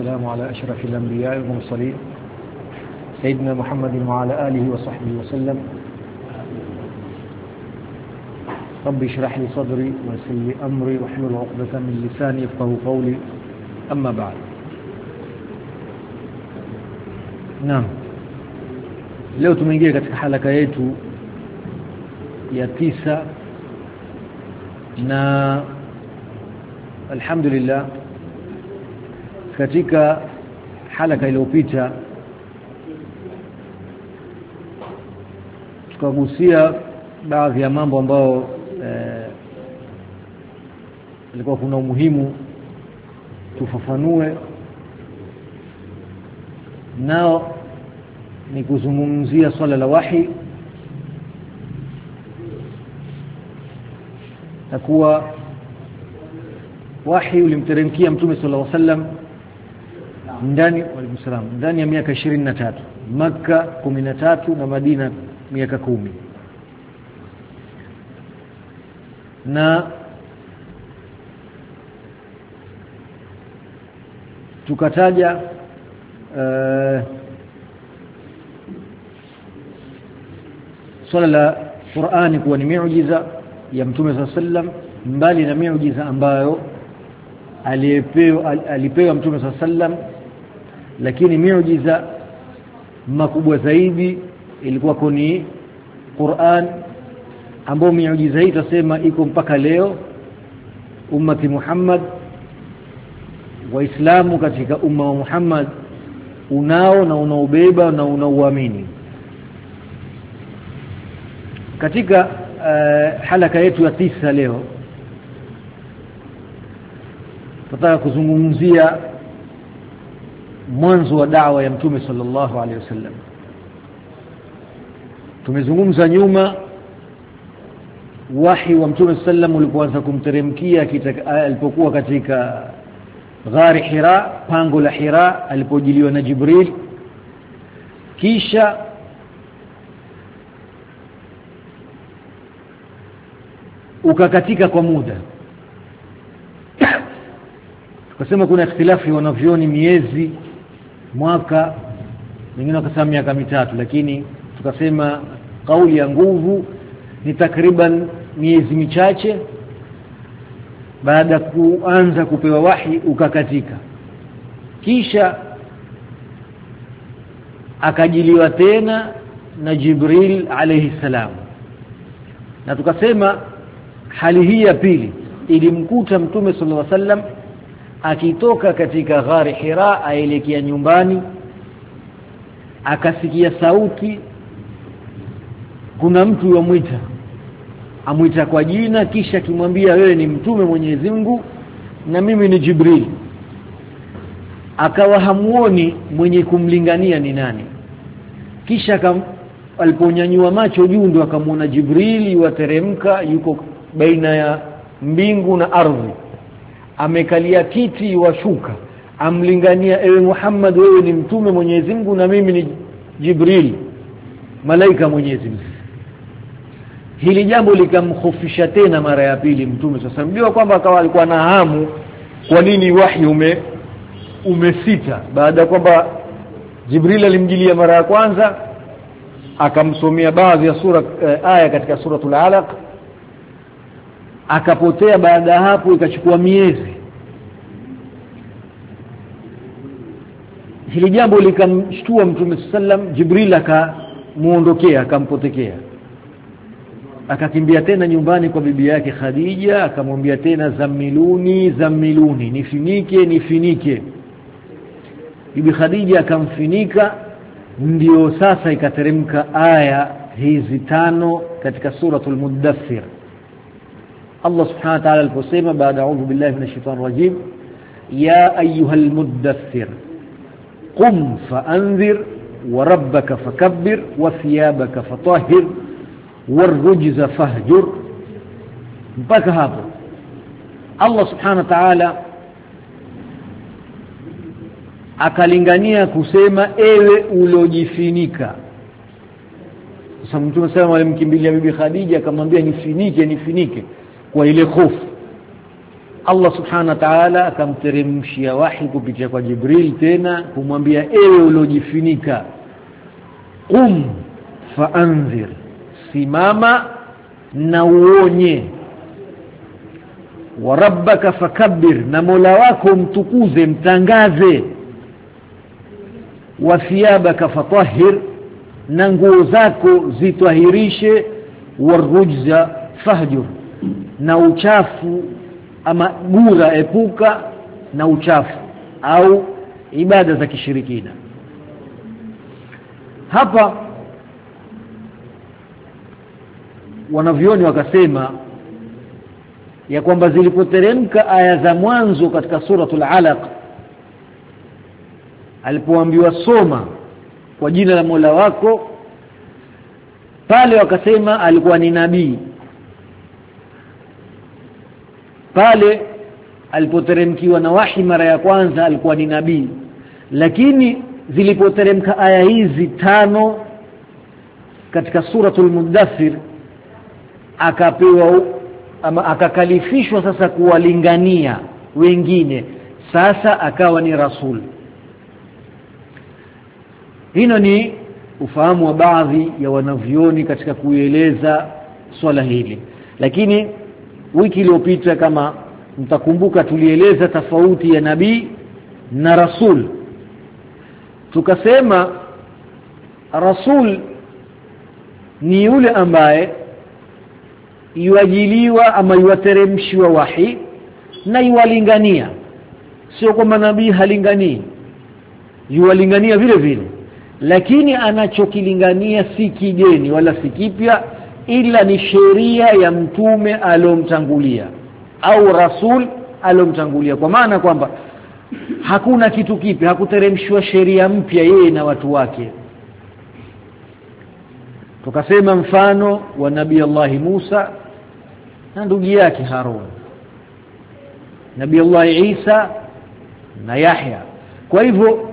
والسلام على أشرف الأنبياء والمرسلين سيدنا محمد وعلى آله وصحبه وسلم. رب اشرح لي صدري ويسر لي أمري واحلل عقدة من لساني يفقهوا قولي. أما بعد. Naam. Leo tumeingia katika halaka yetu ya 9 na alhamdulillah katika halaka iliyopita tukagusia baadhi ya mambo ambayo ilikuwa kuna umuhimu tufafanue, nao ni kuzungumzia swala la wahi. Takuwa wahi ulimteremkia Mtume sallallahu alaihi wasallam ndani ya miaka 23, Makka 13 na Madina miaka 10. Na tukataja swala la Qur'ani kuwa ni miujiza ya Mtume sallallahu alaihi wasallam, mbali na miujiza ambayo alipewa Mtume sallallahu alaihi wasallam, lakini miujiza makubwa zaidi ilikuwa ni Qur'an, ambao miujiza hii tutasema iko mpaka leo. Ummati Muhammad, waislamu katika umma wa Muhammad unao na unaubeba na unauamini. Katika halaka yetu ya 9 leo tutaka kuzungumzia mwanzo wa da'wa ya Mtume sallallahu alaihi wasallam. Tumezungumza nyuma wahi wa Mtume sallam ulipoanza kumteremkia alipokuwa katika ghari Hira, pango la Hira, alipojiliwa na Jibril, kisha ukakatika kwa muda. Tukasema kuna ikhtilafu wanavyoni miezi, mwaka, wengine wakasema miaka 3, lakini tukasema kauli ya nguvu ni takriban miezi michache baada kuanza kupewa wahi ukakatika, kisha akajiliwa tena na Jibril alayhi salam. Na tukasema hali hii ya pili ilimkuta Mtume sallallahu alaihi wasallam akitoka katika ghari Hira aelekea nyumbani, akasikia sauti, kuna mtu yamwita, amwita kwa jina, kisha kimwambia wewe ni mtume Mwenyezi Mungu na mimi ni Jibril. Akawa hamuoni mwenye kumlingania ni nani. Kisha aliponyanyua macho juu ndo akamwona Jibril wateremka, yuko baina ya mbingu na ardhi, amekalia kiti washuka, amlingania, ewe Muhammad wewe ni mtume Mwenyezi Mungu na mimi ni Jibril, malaika Mwenyezi Mungu. Hili jambo likamkhofisha tena mara ya pili Mtume sasa, ndio kwamba akawa alikuwa na hamu kwa nini wahi umesita, baada ya kwamba Jibril alimjilia mara ya kwanza akamsomea baadhi ya aya katika suratul Alaq, akapotea. Baada hapo ikachukua miezi. Hili jambo likamshtua Mtume sallam. Jibril akamuondokea, akampotekea, akakimbia tena nyumbani kwa bibi yake Khadija, akamwambia tena zamiluni, nifinike. Bibi Khadija akamfinika. Ndio sasa ikateremka aya hizi 5 katika suratul Muddathir. Allah subhanahu wa ta'ala aliposema baada a'udhu billahi minash shaitani rajim, ya ayyuhal muddathir qum fa'anzir wa rabbaka fakabbir wa thiyabaka fatahhir warujza fahjur. Mpaka hapo Allah subhanahu wa ta'ala akalingania kusema ewe uliojifinika. Sasa Mtume sallallahu alimkimbilia bibi Khadija akamwambia nifinike kwa ile hofu. Allah subhanahu wa ta'ala akamteremshia wahi kupitia kwa Jibril tena kumwambia ewe uliojifunika qum faanzir, simama na uonye, wa rabbaka fakabbir, na Mola wako mtukuze mtangaze, wa thiyabaka fatahhir, na nguo zako zitwahirishe, warujza fahjur, na uchafu ama gura epuka na uchafu au ibada za kishirikina. Hapa wanavyoni wakasema ya kwamba zilipoteremka aya za mwanzo katika suratul Alaq, alipoambiwa soma kwa jina la Mola wako, pale wakasema alikuwa ni nabii. Pale alipoteremkiwa na wahi mara ya kwanza alikuwa ni nabii, lakini zilipoteremka aya hizi 5 katika suratul Mudaththir akapewa ama akakalifishwa sasa kuwalingania wengine, sasa akawa ni rasul. Hino ni ufahamu wa baadhi ya wanavyoni katika kueleza swala hili. Lakini wiki iliyopita kama mtakumbuka tulieleza tofauti ya nabii na rasul. Tukasema rasul ni yule ambaye yuajiliwa ama yuateremshiwa wahi na yuwalingania, sio kwamba nabii halinganii, yuwalingania vile vile, lakini anachokilingania si kigeni wala si kipya, ila ni sheria ya mtume aliyomtangulia au rasul aliyomtangulia, kwa maana kwamba hakuna kitu kipya, hakuteremshwa sheria mpya yeye na watu wake. Tukasema mfano wa nabii Allah Musa na ndugu yake Harun, nabii Allah Isa na Yahya. Kwa hivyo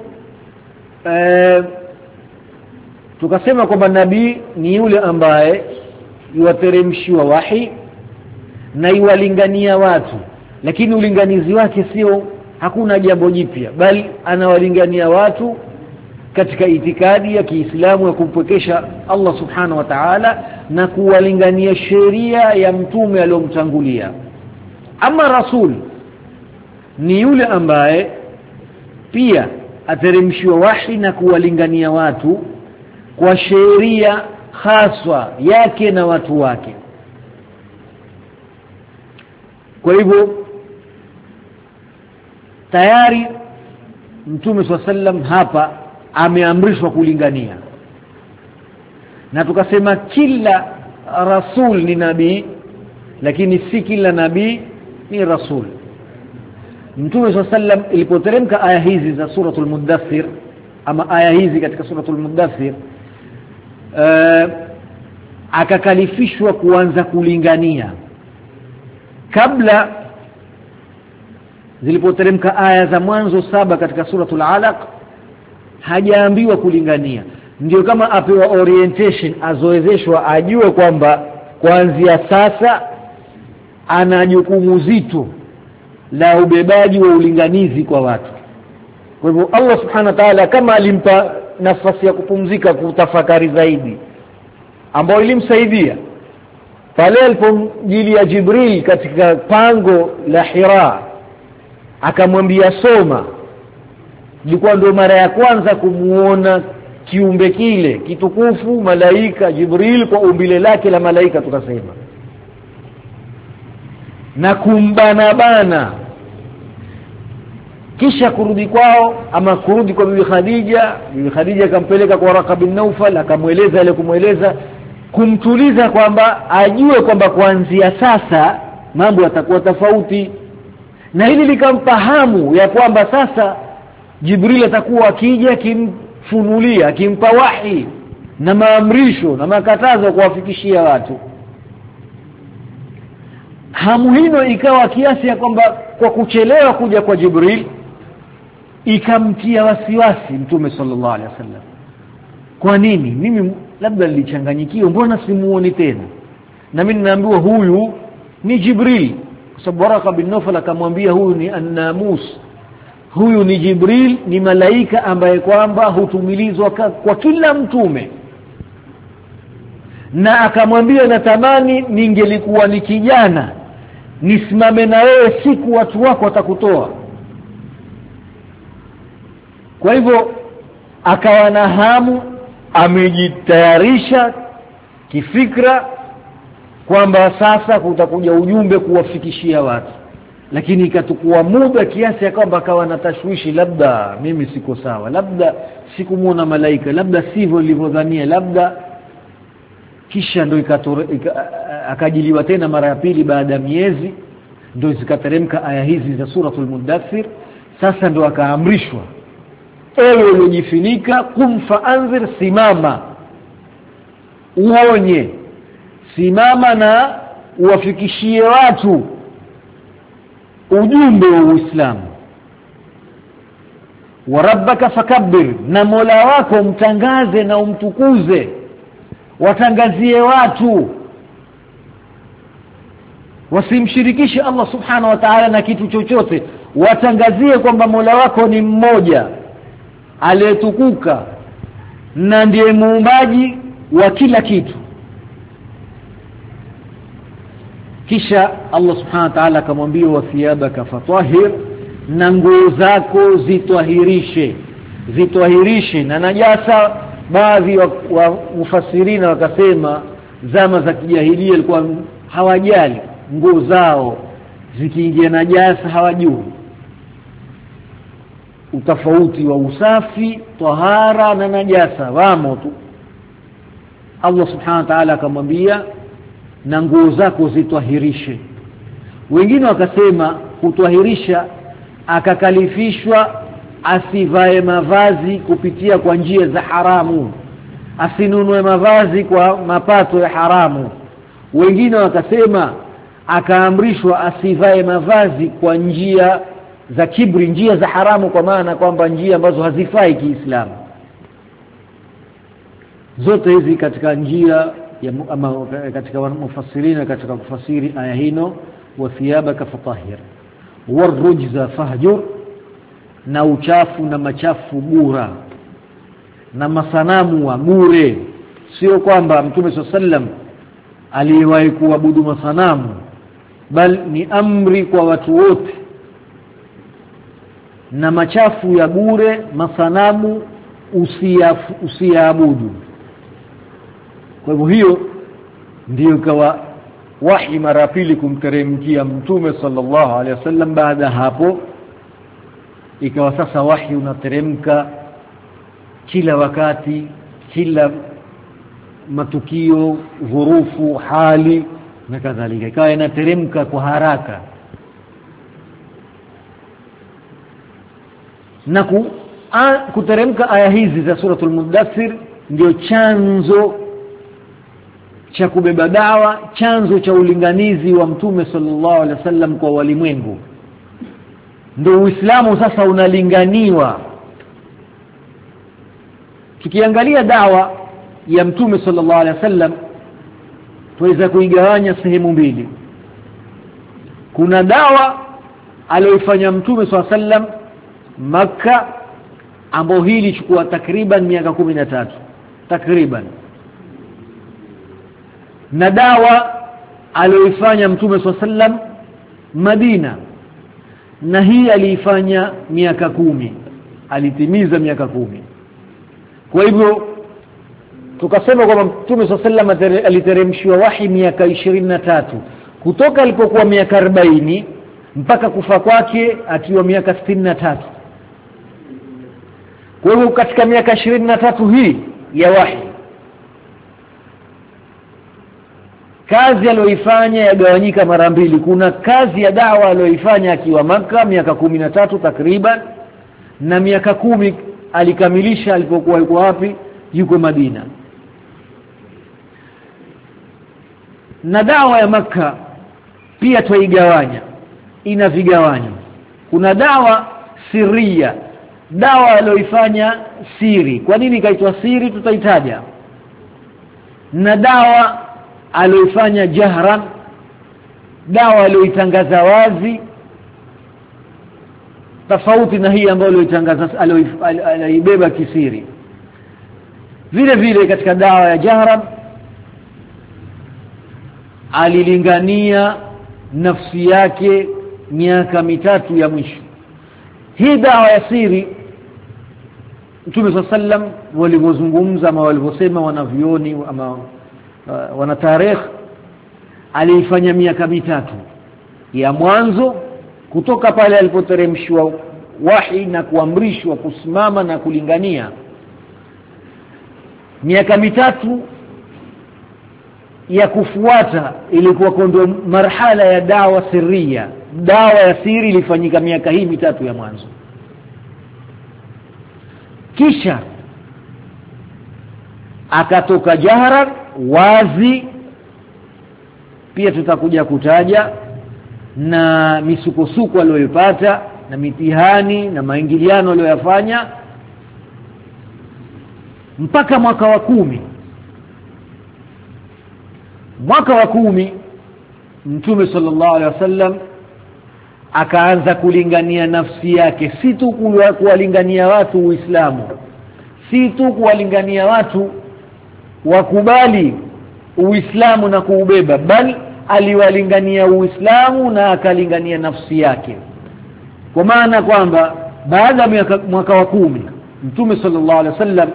tukasema kwamba nabii ni yule ambaye yuwateremshiwa wahi na yuwalingania watu, lakini ulinganizi wake sio, hakuna jambo jipya, bali anawalingania watu katika itikadi ya Kiislamu ya kumpwekesha Allah subhanahu wa ta'ala na kuwalingania sheria ya mtume aliyomtangulia. Ama rasul ni yule ambaye pia ateremshiwa wahi na kuwalingania watu kwa sheria haswa yake na watu wake. Kwa hivyo tayari mtume SAW hapa ameamrishwa kulingania, na tukasema kila rasul ni nabii, lakini si kila nabii ni rasul. Mtume SAW ilipoteremka aya hizi za suratul Mudaththir ama aya hizi katika suratul Mudaththir, akakalifishwa kuanza kulingania. Kabla zilipoteremka aya za mwanzo 7 katika suratul Alaq hajaambiwa kulingania. Ndio kama apewa orientation, azoezeshwa, ajue kwamba kuanzia sasa ana jukumu zito la ubebaji wa ulinganizi kwa watu. Kwa hivyo Allah subhanahu wa ta'ala kama alimpa nafasi ya kupumzika, kutafakari zaidi, ambao ilimsaidia pale alipomjilia Jibril katika pango la Hira akamwambia soma. Ilikuwa ndio mara ya kwanza kumuona kiumbe kile kitukufu, malaika Jibril kwa umbile lake la malaika tukasema, na kumbana. Kisha kurudi kwao ama kurudi kwa bibi Khadija akampeleka kwa Waraka bin Naufal, akamweleza ile kumweleza, kumtuliza kwamba ajue kwamba kuanzia sasa mambo yatakuwa tofauti. Na hili likampa hamu ya kwamba sasa Jibril atakuwa akija kimfunulia, akimpa wahi na maamrisho na makatazo kuwafikishia watu. Hamu hino ikawa kiasi ya kwamba kwa kuchelewa kuja kwa Jibril ikamtia wasiwasi Mtume sallallahu alaihi wasallam. Kwa nini? Mimi labda nilichanganyikiwa, mbona simuoni tena? Na mimi ninaambiwa huyu ni Jibril, kwa sababu Waraka bin Nawfal akamwambia huyu ni an-namus, huyu ni Jibril, ni malaika ambaye kwamba hutumilizwa kwa kila mtume, na akamwambia natamani ningelikuwa ni kijana nisimame na wewe siku watu wako watakutoa. Kwa hivyo akawa na hamu, amejitayarisha kifikra kwamba sasa kutakuja ujumbe kuwafikishia watu, lakini ikatukua muda kiasi ya kwamba akawa na tashwishi, labda mimi siko sawa, labda sikumuona malaika, labda sivyo nilivyodhania, labda. Kisha ndio akajiliwa tena mara ya pili baada ya miezi, ndio zikateremka aya hizi za suratul Mudaththir. Sasa ndio akaamrishwa, ewe ulijifunika, kum faanzir, simama uonye, simama na uwafikishie watu ujumbe wa Uislamu. Wa rabbaka fakabbir, na Mola wako mtangaze na umtukuze, watangazie watu wasimshirikishe Allah subhanahu wa ta'ala na kitu chochote, watangazie kwamba Mola wako ni mmoja aliyetukuka na ndiye muumbaji wa kila kitu. Kisha Allah subhanahu wa ta'ala akamwambia wa thiyabaka fatahhir, na nguo zako zitwahirishe na najasa. Baadhi wa mufassirina wakasema zama za kijahilia ilikuwa hawajali nguo zao zikiingia najasa, hawajui utofauti wa usafi, tahara na najasa, wamo tu. Allah subhanahu wa ta'ala akamwambia na nguo zako zitwahirishe. Wengine wakasema kutwahirisha akakalifishwa asivae mavazi kupitia kwa njia za haramu, asinunue mavazi kwa mapato ya haramu. Wengine wakasema akaamrishwa asivae mavazi kwa njia za kibri, njia za haramu, kwa maana kwamba njia ambazo hazifai Kiislamu. Zote hizi katika njia ya ama katika mufassirina katika kufasiri aya hino, wa thiyabaka fatahhir warujza fahjur, na uchafu na machafu bura na masanamu wa bure. Sio kwamba Mtume SAW aliwahi kuabudu masanamu, bali ni amri kwa watu wote. Na machafu ya bure, masanamu usiabudu. Kwa hivyo hiyo ndio ikawa wahi mara pili kumteremkia Mtume sallallahu alaihi wasallam. Baada hapo ikawa sasa wahi unateremka kila wakati, kila matukio, dhurufu, hali na kadhalika, ikawa inateremka kwa haraka. Na kuteremka aya hizi za suratul Mudaththir ndio chanzo cha kubeba dawa, chanzo cha ulinganizi wa Mtume sallallahu alaihi wasallam kwa walimwengu. Ndio Uislamu sasa unalinganiwa. Tukiangalia dawa ya Mtume sallallahu alaihi wasallam tuweza kuigawanya sehemu mbili. Kuna dawa aliyofanya Mtume sallallahu alaihi wasallam Makka, ambayo hili ilichukua takriban miaka 13 takriban, na dawa aliyofanya Mtume sallallahu alaihi wasallam Madina, na hii aliifanya miaka 10, alitimiza miaka 10. Kwa hivyo tukasema kwamba Mtume sallallahu alaihi wasallam aliteremshiwa wahi miaka 23, kutoka alipokuwa miaka 40 mpaka kufa kwake akiwa miaka 63. Kwa hivyo katika miaka 23 hii ya wahi, kazi aliyoifanya yagawanyika mara mbili. Kuna kazi ya dawa aliyoifanya akiwa Makka miaka 13 takriban, na miaka 10 alikamilisha alipokuwa yuko wapi? Yuko Madina. Na dawa ya Makka pia tuigawanya, ina vigawanyo. Kuna dawa siria, dawa aliyoifanya siri. Kwa nini kaitwa siri? Tutaitaja. Na dawa aliyoifanya jahran, dawa aliyoitangaza wazi tofauti na hii ambayo aliyoitangaza aliibeba kisiri. Vile vile katika dawa ya jahran alilingania nafsi yake miaka mitatu ya mwisho. Hii dawa ya siri Mtume sallam walivyozungumza ama walivyosema wanavioni ama wana tarikh, aliifanya miaka mitatu ya mwanzo kutoka pale alipoteremshwa wahi na kuamrishwa kusimama na kulingania. Miaka mitatu ya kufuata ilikuwa kondo marhala ya dawa sirria. Dawa ya siri ilifanyika miaka hii mitatu ya mwanzo. Kisha akatoka jahran wazi, pia tutakuja kutaja na misukosuko aliyopata na mitihani na maingiliano aliyofanya mpaka mwaka wa 10. Mwaka wa 10 Mtume sallallahu alaihi wasallam akaanza kulingania nafsi yake, si tu kuwalingania watu Uislamu, si tu kuwalingania watu wakubali Uislamu na kuubeba, bali aliwalingania Uislamu na akalingania nafsi yake. Kwa maana kwamba baada ya mwaka wa 10 Mtume sallallahu alaihi wasallam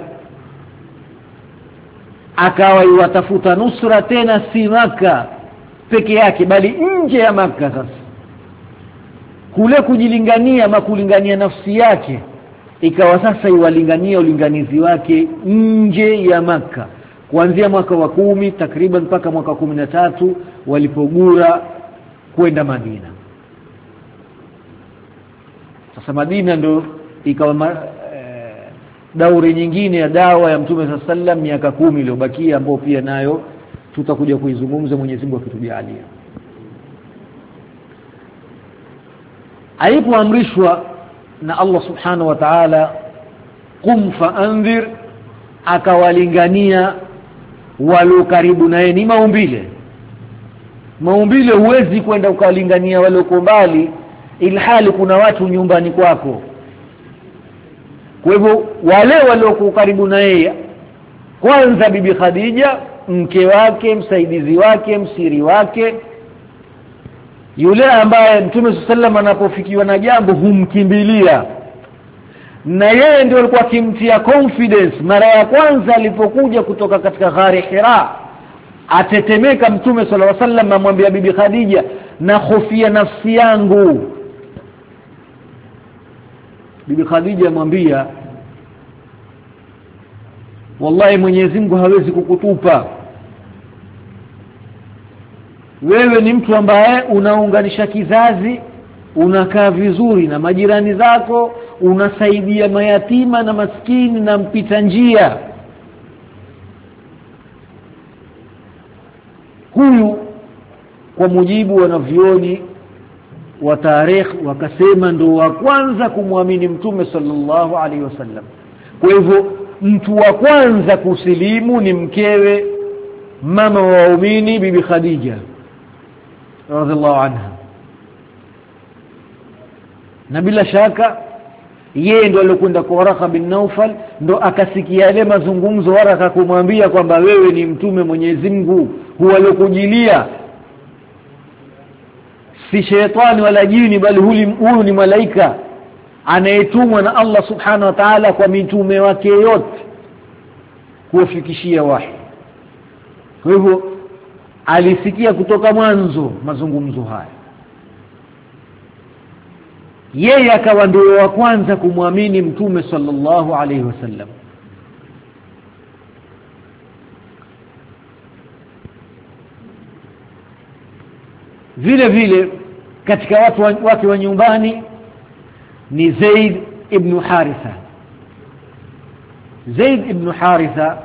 akawa yatafuta nusra tena, si Maka peke yake bali nje ya Maka. Sasa kule kujilingania ama kulingania nafsi yake ikawa sasa iwalingania ulinganizi wake nje ya Maka, kuanzia mwaka wa 10 takriban mpaka mwaka 13 walipogura kwenda Madina. Sasa Madina ndo ikawa dauri nyingine ya dawa ya Mtume sallam miaka 10 iliyobakia, ambao pia nayo tutakuja kuizungumza Mwenyezi Mungu akitujalia. Alipoamrishwa na Allah subhanahu wa ta'ala qum fa'anzir, akawalingania walio karibu naye. Ni maumbile huwezi kwenda ukawalingania walio mbali ilhali kuna watu nyumbani kwako. Kwa hivyo wale walio karibu naye, kwanza bibi Khadija, mke wake, msaidizi wake, msiri wake, yule ambaye Mtume sallam anapofikiwa na jambo humkimbilia, na yeye ndio alikuwa akimtia confidence. Mara ya kwanza alipokuja kutoka katika ghari Hira, atetemeka Mtume sallallahu alaihi wasallam, amwambia bibi Khadija, na khofia nafsi yangu. Bibi Khadija amwambia, wallahi Mwenyezi Mungu hawezi kukutupa. Wewe ni mtu ambaye unaunganisha kizazi, unakaa vizuri na majirani zako, unasaidia mayatima na maskini na mpita njia. Huyu kwa mujibu wanavyoni wa tarikh wakasema ndo wa kwanza kumwamini Mtume sallallahu alaihi wasallam. Kwa hivyo mtu wa kwanza kusilimu ni mkewe, mama wa waumini, bibi Khadija radhiallahu anha. Na bila shaka yeye ndo alikwenda kwa Waraka bin Naufal, ndo akasikia yale mazungumzo Waraka kumwambia kwamba wewe ni mtume Mwenyezi Mungu, huwa alokujilia si shetani wala jini, bali huyu ni malaika anayetumwa na Allah subhanahu wa ta'ala kwa mitume wake yote kuwafikishia wahi. Kwa hivyo alisikia kutoka mwanzo mazungumzo haya, yeye akawa ndio wa kwanza kumwamini Mtume sallallahu alaihi wasallam. Vile vile katika watu wake wa nyumbani ni Zaid ibn Haritha. Zaid ibn Haritha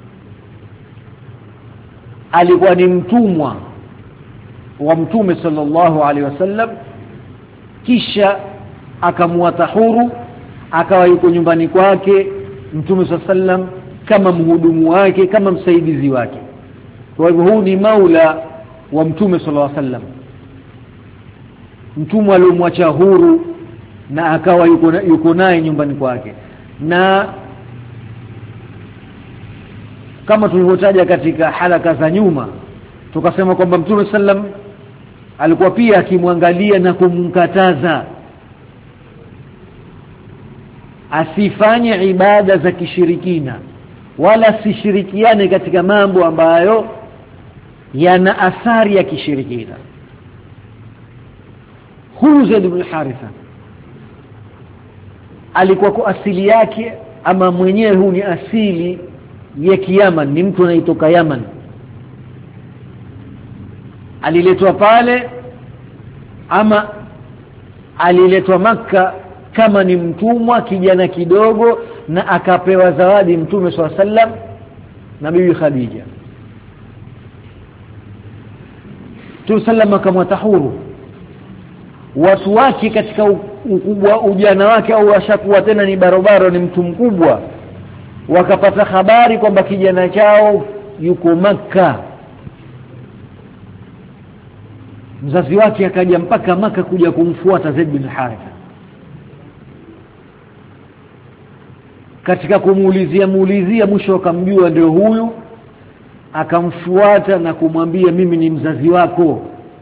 alikuwa ni mtumwa wa Mtume sallallahu alaihi wasallam, kisha akamwata huru, akawa yuko nyumbani kwake Mtume sallallahu alaihi wasallam kama mhudumu wake, kama msaidizi wake. Kwa hivyo huu ni maula wa Mtume sallallahu alaihi wasallam. mtumwa aliyomwacha huru na akawa yuko naye nyumbani kwake. Na kama tulivyotaja katika halaka za nyuma, tukasema kwamba Mtume sallam alikuwa pia akimwangalia na kumkataza asifanye ibada za kishirikina wala sishirikiane katika mambo ambayo yana athari ya kishirikina. Huyu Zaid ibn Haritha alikuwa kwa asili yake, ama mwenyewe huu ni asili ya Kiyaman, ni mtu anayetoka Yaman. Aliletwa pale ama aliletwa Makka kama ni mtumwa, kijana kidogo, na akapewa zawadi Mtume SAW na Bibi Khadija. Mtume sallam akamwata huru. Watu wake katika ukubwa ujana wake, au washakuwa tena ni barobaro, ni mtu mkubwa, wakapata habari kwamba kijana chao yuko Makka. Mzazi wake akaja mpaka Makka kuja kumfuata Zaid bin Haritha. Katika kumuulizia mwisho akamjua ndio huyu, akamfuata na kumwambia mimi ni mzazi wako,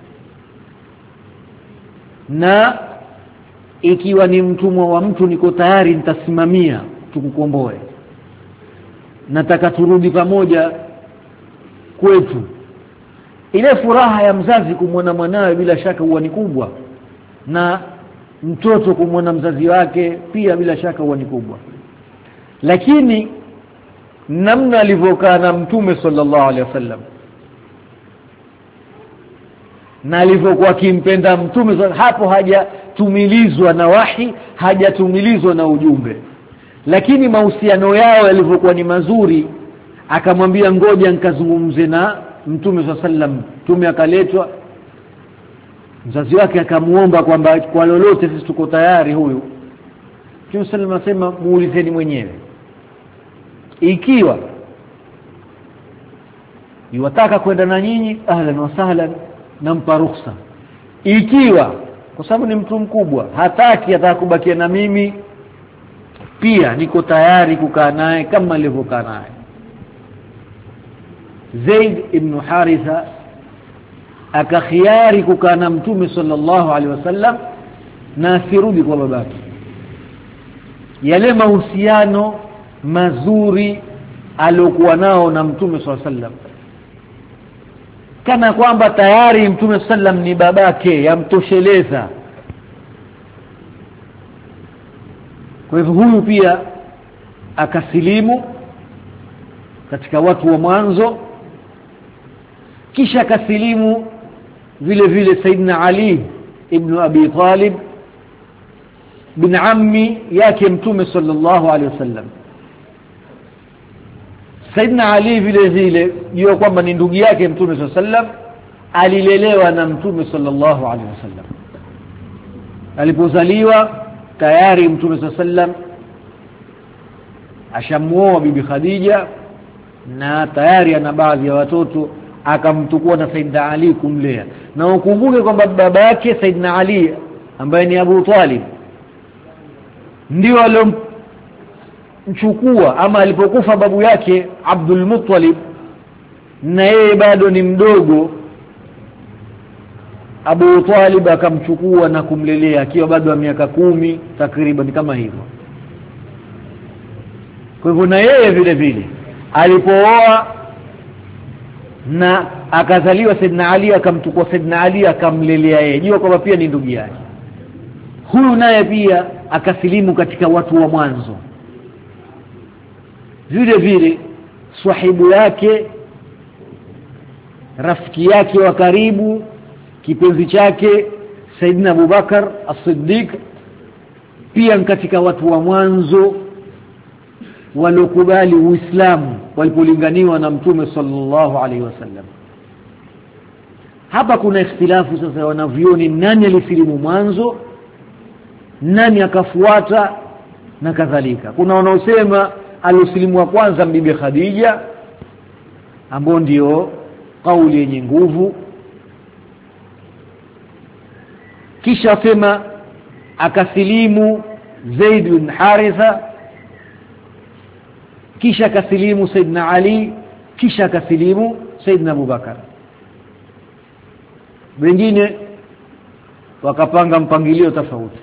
na ikiwa ni mtumwa wa mtu niko tayari nitasimamia tukukomboe, nataka turudi pamoja kwetu. Ile furaha ya mzazi kumwona mwanawe bila shaka huwa ni kubwa, na mtoto kumwona mzazi wake pia bila shaka huwa ni kubwa. Lakini namna alivyokaa na Mtume sallallahu alaihi wasallam na alivyokuwa akimpenda Mtume, hapo hajatumilizwa na wahi, hajatumilizwa na ujumbe, lakini mahusiano yao yalivyokuwa ni mazuri, akamwambia ngoja nikazungumze na Mtume sallallahu alaihi wasallam. Mtume akaletwa, mzazi wake akamuomba kwamba kwa lolote sisi tuko tayari huyu. Mtume sallallahu alaihi wasallam asema muulizeni mwenyewe, ikiwa yuwataka kwenda na nyinyi ahlan wa sahlan, nampa ruhusa. Ikiwa kwa sababu ni mtu mkubwa hataki, atakubakia na mimi, pia niko tayari kukaa naye kama alivyokaa naye. Zaid ibn Haritha akakhiari kukaa na Mtume sallallahu alaihi wasallam na asirudi kwa babake. Yale mahusiano mazuri aliokuwa nao na Mtume sallallahu alaihi wasallam, kana kwamba tayari Mtume sallam ni babake, yamtosheleza. Kwa hivyo huyu pia akasilimu katika watu wa mwanzo, kisha akasilimu vile vile Saidina Ali ibn Abi Talib, bin ammi yake Mtume sallallahu alaihi wasallam. Saidina Ali vile vile jua kwamba ni ndugu yake Mtume sallallahu alaihi wasallam, alilelewa na Mtume sallallahu alaihi wasallam. Alipozaliwa tayari Mtume sallallahu alaihi wasallam ashamuoa Bibi Khadija, na tayari ana baadhi ya watoto, akamtukua na Saidina Ali kumlea. Na ukumbuke kwamba baba yake Saidina Ali ambaye ni Abu Talib ndio aliyomchukua, ama alipokufa babu yake Abdul Muttalib na yeye bado ni mdogo, Abu Talib akamchukua na kumlelea akiwa bado wa miaka 10 takriban kama hivyo. Kwa hivyo na yeye vile vile alipooa na akazaliwa Saidina Ali, akamchukua Saidina Ali akamlelea yeye, jua kwamba pia ni ndugu yake. Huyu naye pia akasilimu katika watu wa mwanzo. Vile vile swahibu yake, rafiki yake wa karibu, kipenzi chake Saidina Abu Bakar as-Siddiq, pia katika watu wa mwanzo walokubali Uislamu walipolinganiwa na Mtume sallallahu alaihi wasallam. Hapa kuna ikhtilafu sasa wanavyoni, nani alisilimu mwanzo, nani akafuata na kadhalika. Kuna wanaosema alisilimu wa kwanza Bibi Khadija, ambao ndio kauli yenye nguvu. kisha asema akasilimu Zaid bin Haritha, kisha akasilimu Saidna Ali, kisha akasilimu Saidna Abu Bakar. Wengine wakapanga mpangilio tofauti.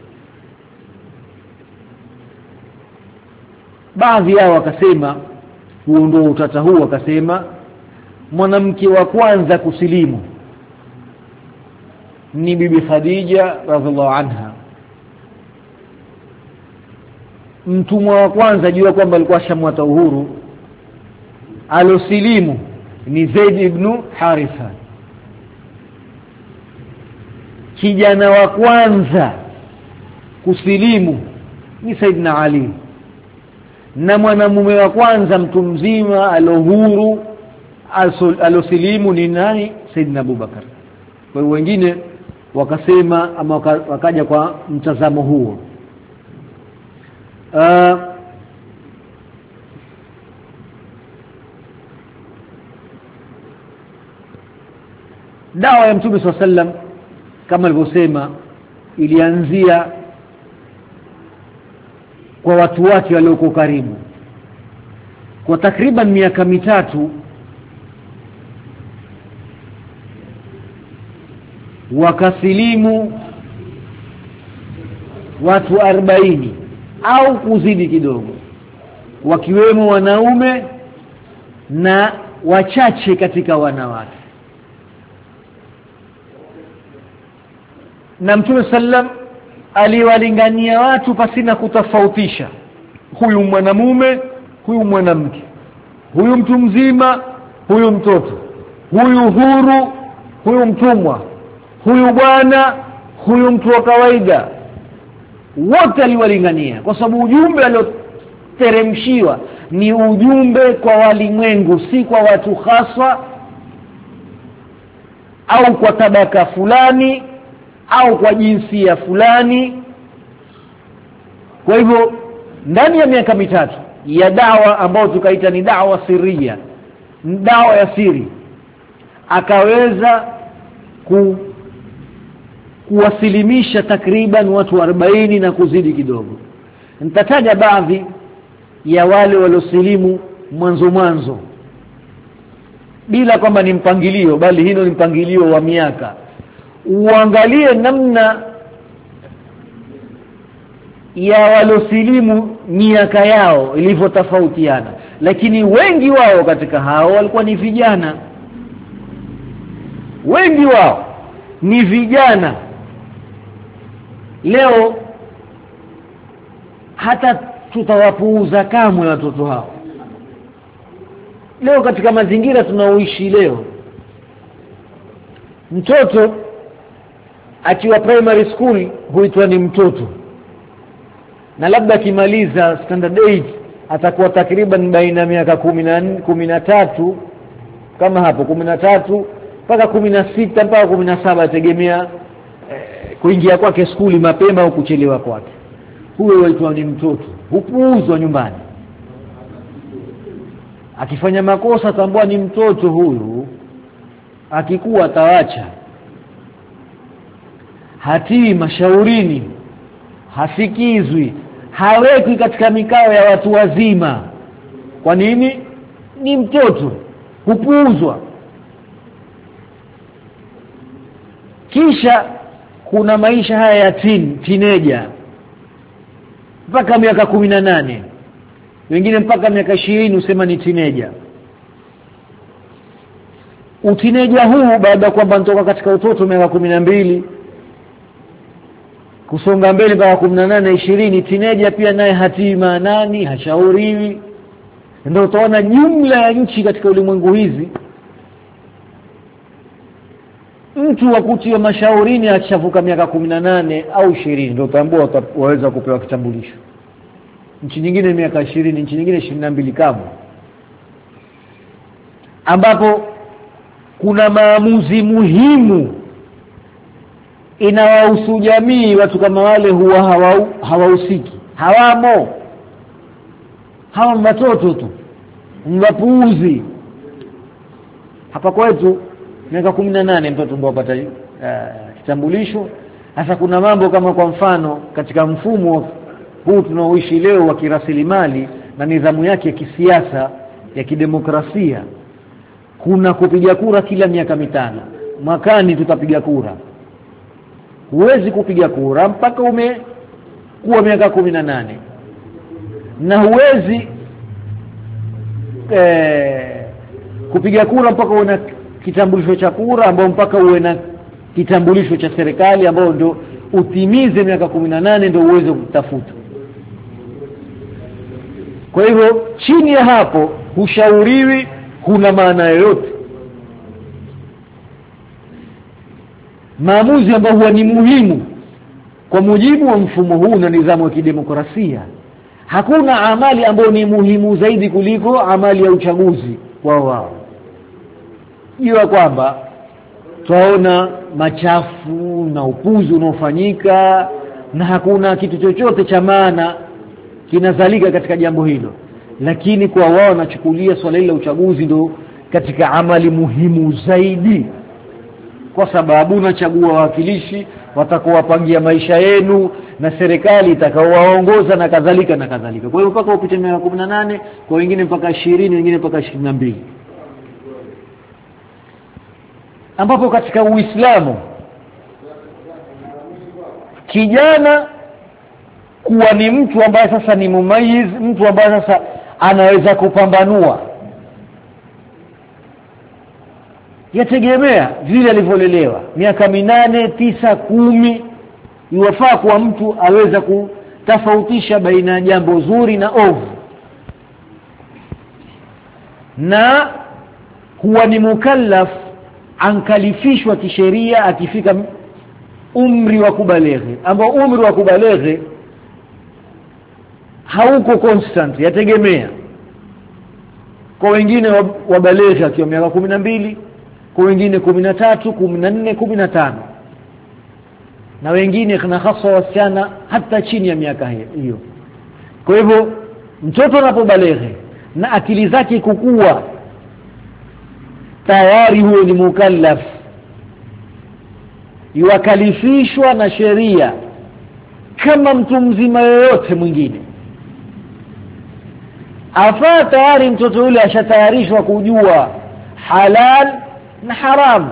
Baadhi yao wakasema, huondoa utata huu, wakasema mwanamke wa kwanza kusilimu ni bibi Khadija radhiallahu anha. Mtumwa wa kwanza jua kwamba alikuwa shamwata uhuru alosilimu ni Zaid ibn Haritha. Kijana wa kwanza kusilimu ni Saidna Ali, na mwanamume wa kwanza mtu mzima alohuru alosilimu ni nani? Saidna Abu Bakar. Kwa hiyo wengine wakasema ama wakaja kwa mtazamo huo. Dawa ya Mtume SAW kama alivyosema ilianzia kwa watu wake waliokuwa karibu. Kwa takriban miaka 3 wakasilimu watu 40 au kuzidi kidogo, wakiwemo wanaume na wachache katika wanawake. Na Mtume sallam aliwalingania watu pasina kutofautisha, huyu mwanamume, huyu mwanamke, huyu mtu mzima, huyu mtoto, huyu huru, huyu mtumwa, huyu bwana, huyu mtu wa kawaida. Wote aliwalingania kwa sababu ujumbe alioteremshiwa ni ujumbe kwa walimwengu, si kwa watu hasa au kwa tabaka fulani au kwa jinsia fulani. Kwa hivyo ndani ya miaka 3 ya dawa ambayo tukaita ni dawa siria, dawa ya siri, akaweza kuwasilimisha takriban watu 40 na kuzidi kidogo. Nitataja baadhi ya wale waliosilimu mwanzo bila kwamba ni mpangilio, bali hilo ni mpangilio wa miaka. Uangalie namna ya waliosilimu miaka yao ilivyotofautiana, lakini wengi wao katika hao walikuwa ni vijana. Wengi wao ni vijana. Leo hata tutawapuuza kamwe watoto hao. Leo katika mazingira tunaoishi leo, mtoto akiwa primary school huitwa ni mtoto, na labda akimaliza standard 8 atakuwa takriban baina miaka 13 kama hapo 13 mpaka 16 mpaka 17, tegemea kuingia kwake skuli mapema au kuchelewa kwake. Huyo huitwa ni mtoto, hupuuzwa nyumbani. Akifanya makosa tambua ni mtoto huyu, akikuwa atawacha. Hatii mashaurini, hasikizwi, haweki katika mikao ya watu wazima. Kwa nini? Ni mtoto, hupuuzwa. Kisha kuna maisha haya ya teenager mpaka miaka 18, wengine mpaka miaka 20 usema ni teenager. Utineja huu baada kwamba nitoka katika utoto miaka 12 kusonga mbele mpaka 18 20, teenager pia naye hatima nani, hashauriwi. Ndio utaona jumla ya nchi katika ulimwengu hizi mtu wakutiwa mashaurini akishavuka miaka 18 au 20 ndio tambua waweza kupewa kitambulisho. Nchi nyingine miaka 20, nchi nyingine 22 kama, ambapo kuna maamuzi muhimu inawahusu jamii. Watu kama wale huwa hawahusiki, hawamo, hawa watoto tu, mwapuuzi. Hapa kwetu miaka 18 mtoto ndio apata kitambulisho, Sasa kuna mambo kama kwa mfano katika mfumo huu tunaoishi leo wa kirasilimali na nidhamu yake ya kisiasa ya kidemokrasia, kuna kupiga kura kila miaka mitano. Mwakani tutapiga kura. Huwezi kupiga kura mpaka umekuwa miaka 18, na huwezi kupiga kura mpaka una kitambulisho cha kura, ambao mpaka uwe na kitambulisho cha serikali ambao ndio utimize miaka 18 ndio uweze kutafuta. Kwa hivyo chini ya hapo hushauriwi, huna maana yoyote. Maamuzi ambayo huwa ni muhimu kwa mujibu wa mfumo huu na nidhamu ya kidemokrasia, hakuna amali ambayo ni muhimu zaidi kuliko amali ya uchaguzi wao. Jua kwamba tunaona machafu na upuzi unaofanyika na hakuna kitu chochote cha maana kinazalika katika jambo hilo, lakini kwa wao wanachukulia swala hili la uchaguzi ndio katika amali muhimu zaidi, kwa sababu unachagua wawakilishi watakaowapangia maisha yenu na serikali itakaowaongoza na kadhalika na kadhalika. Kwa hiyo mpaka upite miaka 18, kwa wengine mpaka 20, wengine mpaka 22. Ambapo katika Uislamu kijana kuwa ni mtu ambaye sasa ni mumayiz, mtu ambaye sasa anaweza kupambanua, yategemea vile alivyolelewa. Miaka 8, 9, 10 iwafaa kwa mtu aweza kutofautisha baina ya jambo zuri na ovu, na huwa ni mukallaf, ankalifishwa kisheria akifika umri wa kubaleghe, ambao umri wa kubaleghe hauko constant, yategemea. Kwa wengine wabaleghe akiwa miaka 12, kwa wengine 13, 14, 15, na wengine kana hasa wasichana hata chini ya miaka hiyo. Kwa hivyo mtoto anapobaleghe na akili zake kukua, tayari huyo ni mukallaf, yuwakalifishwa na sheria kama mtu mzima yoyote mwingine. Afaa tayari mtoto yule ashatayarishwa kujua halal na haram.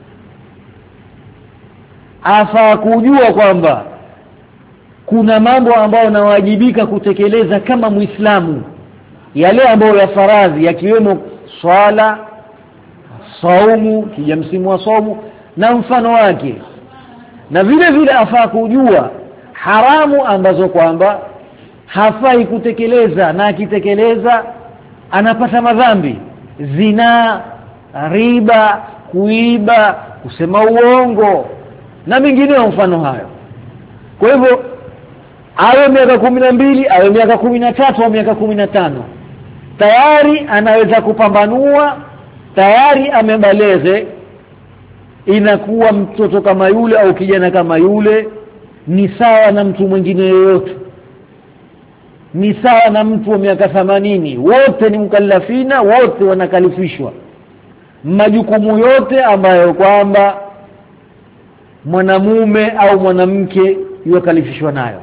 Afaa kujua kwamba kuna mambo ambayo nawajibika kutekeleza kama Muislamu, yale ambayo ya faradhi, yakiwemo swala, saumu, kija msimu wa saumu na mfano wake. Na vile vile afaa kujua haramu ambazo kwamba hafai kutekeleza, na akitekeleza anapata madhambi: zina, riba, kuiba, kusema uongo na mengineyo mfano hayo. Kwa hivyo awe miaka 12, awe miaka 13 au miaka 15, tayari anaweza kupambanua, tayari amebaleghe, inakuwa mtoto kama yule au kijana kama yule ni sawa na mtu mwingine yoyote, ni sawa na mtu wa miaka 80. Wote ni mukallafina, wote wanakalifishwa majukumu yote ambayo kwamba mwanamume au mwanamke yukalifishwa nayo.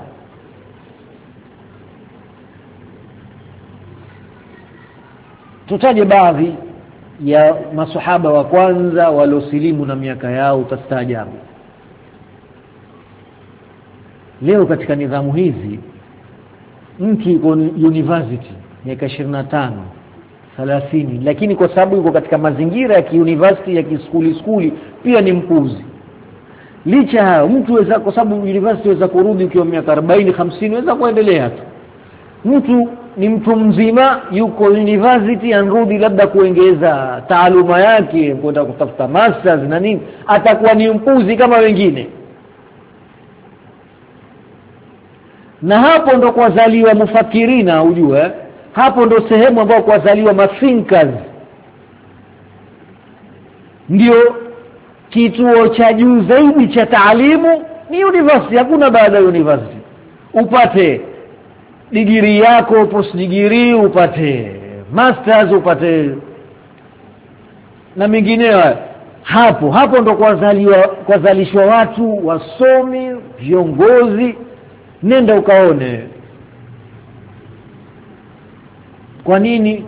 Tutaje baadhi ya maswahaba wa kwanza waliosilimu na miaka yao, utastaajabu. Leo katika nidhamu hizi mtu yuko university miaka 25, 30, lakini kwa sababu yuko katika mazingira ya kiuniversity ya kiskuli pia ni mpuzi. Licha hayo mtu weza, kwa sababu university weza kurudi ukiwa miaka 40, 50, weza kuendelea tu. Mtu ni mtu mzima yuko university, anrudi labda kuongeza taaluma yake, kwenda kutafuta masters na nini, atakuwa ni mpuzi kama wengine. Na hapo ndo kwazaliwa mufakirina, ujue hapo ndo sehemu ambayo kwazaliwa mathinkers. Ndio kituo cha juu zaidi cha taalimu ni university. Hakuna baada ya university upate degree yako, post degree, upate masters, upate na mengineyo. hapo ndo kwazalishwa watu wasomi, viongozi. Nenda ukaone. Kwa nini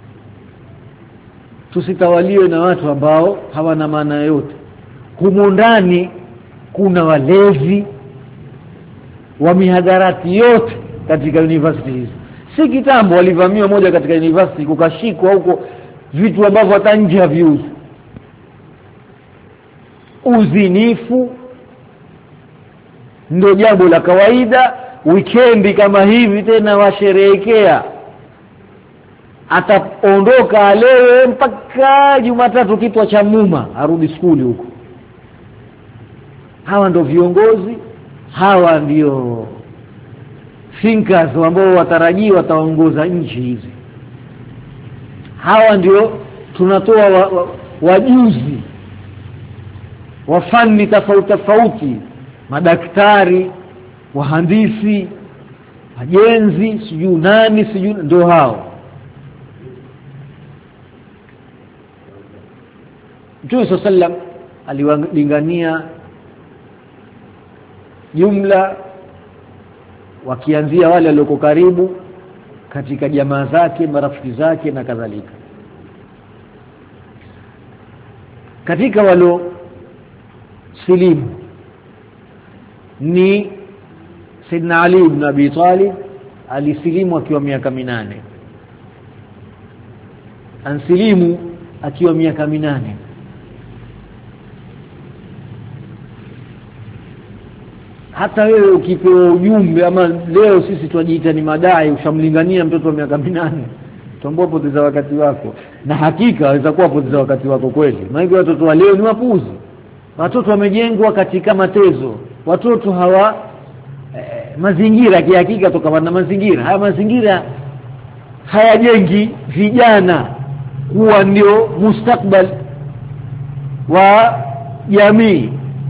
tusitawaliwe na watu ambao hawana maana yote? Humo ndani kuna walevi wa mihadarati yote katika university hizo. Si kitambo walivamia moja katika university, kukashikwa huko vitu ambavyo hata nje haviuzi. Uzinifu ndio jambo la kawaida. Weekendi kama hivi tena washerehekea, ataondoka leo mpaka Jumatatu kitwa cha muma arudi skuli huko. Hawa ndio viongozi, hawa ndio thinkers ambao watarajiwa wataongoza nchi hizi. Hawa ndio tunatoa wajuzi wa fani tofauti, madaktari, wahandisi, wajenzi, sijui nani, sijui ndio hao. Mtume sallam aliwalingania jumla, wakianzia wale walioko karibu katika jamaa zake, marafiki zake na kadhalika. Katika walo silimu ni Sayyidina Ali ibn Abi Talib. Alisilimu akiwa miaka 8. Ansilimu akiwa miaka 8. Hata wewe ukipewa ujumbe, ama leo sisi tunajiita ni madai, ushamlingania mtoto wa miaka 8, tuambao poteza wakati wako. Na hakika waweza kuwa poteza wakati wako kweli. Maana watoto wa leo ni wapuzi. Watoto wamejengwa katika matezo. Watoto hawa mazingira kihakika toka na mazingira. Haya mazingira hayajengi vijana kuwa ndio mustakbal wa jamii.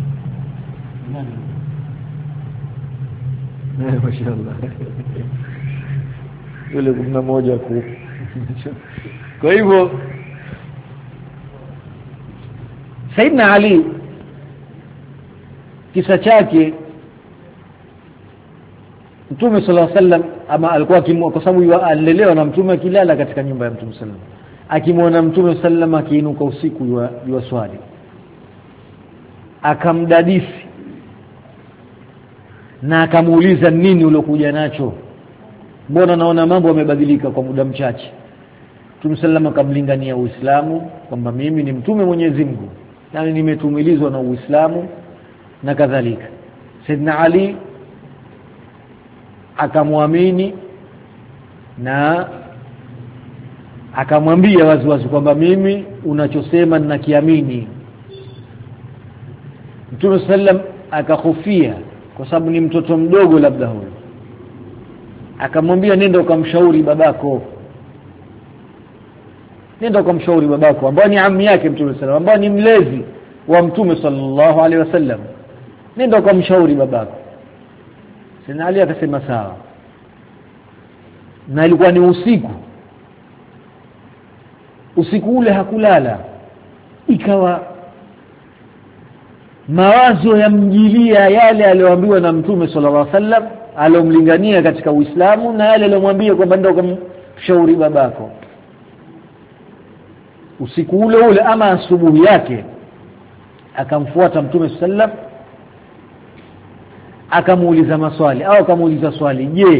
Mashaallah. Yule kuna moja ku. Kwa hivyo Sayyidina Ali, kisa chake, Mtume sallallahu alaihi wasallam ama alikuwa kwa sababu alilelewa na Mtume akilala katika nyumba ya Mtume sallallahu alaihi wasallam, akimwona Mtume sallallahu alaihi akiinuka usiku swali, akamdadisi na akamuuliza, nini uliokuja nacho? Mbona naona mambo yamebadilika kwa muda mchache? Mtume sallallahu akamlingania Uislamu kwamba mimi ni mtume Mwenyezi Mungu, yani nimetumilizwa na Uislamu na kadhalika. Sayyidina Ali akamwamini na akamwambia waziwazi kwamba mimi unachosema ninakiamini. Mtume sallam akahofia kwa sababu ni mtoto mdogo labda huyo, akamwambia nenda ukamshauri babako. Nenda ukamshauri babako ambaye ni ammi yake Mtume sallam, ambaye ni mlezi wa Mtume sallallahu alaihi wasallam. Nenda ukamshauri babako. Sayyidina Ali akasema sawa. Na ilikuwa ni usiku ule hakulala. Ikawa mawazo yamjilia yale aliyoambiwa na Mtume sallallahu alaihi wasallam, alomlingania katika Uislamu, na yale aliyomwambia kwamba ndio kumshauri babako. Usiku ule ama asubuhi yake akamfuata Mtume sallallahu, akamuuliza maswali au akamuuliza swali, je,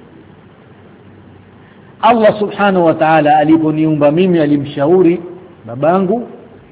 Allah subhanahu wa ta'ala aliponiumba mimi alimshauri babangu?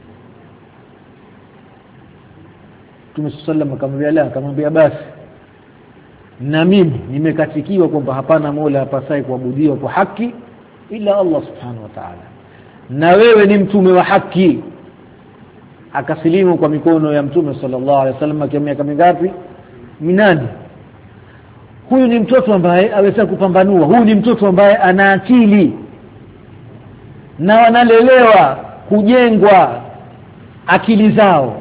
Mtume sallallahu akamwambia la. Akamwambia basi na mimi nimekatikiwa kwamba hapana mola apasaye kuabudiwa kwa haki ila Allah subhanahu wa ta'ala, na wewe ni mtume wa haki. Akasilimu kwa mikono ya Mtume sallallahu alaihi wasallam akiwa miaka mingapi? 8. Huyu ni mtoto ambaye aweza kupambanua. Huyu ni mtoto ambaye ana akili na wanalelewa kujengwa akili zao.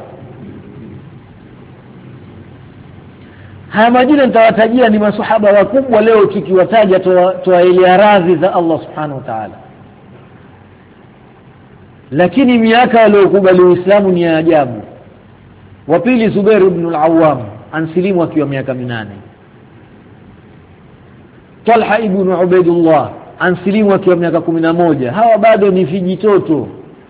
Haya majina nitawatajia ni maswahaba wakubwa. Leo tukiwataja toa ile radhi za Allah subhanahu wa ta'ala. lakini miaka aliyokubali Uislamu ni ya ajabu. Wa pili Zubair ibn al-Awwam ansilimu akiwa miaka 8. Talha ibn Ubaidullah ansilimu akiwa miaka 11. Hawa bado ni vijitoto.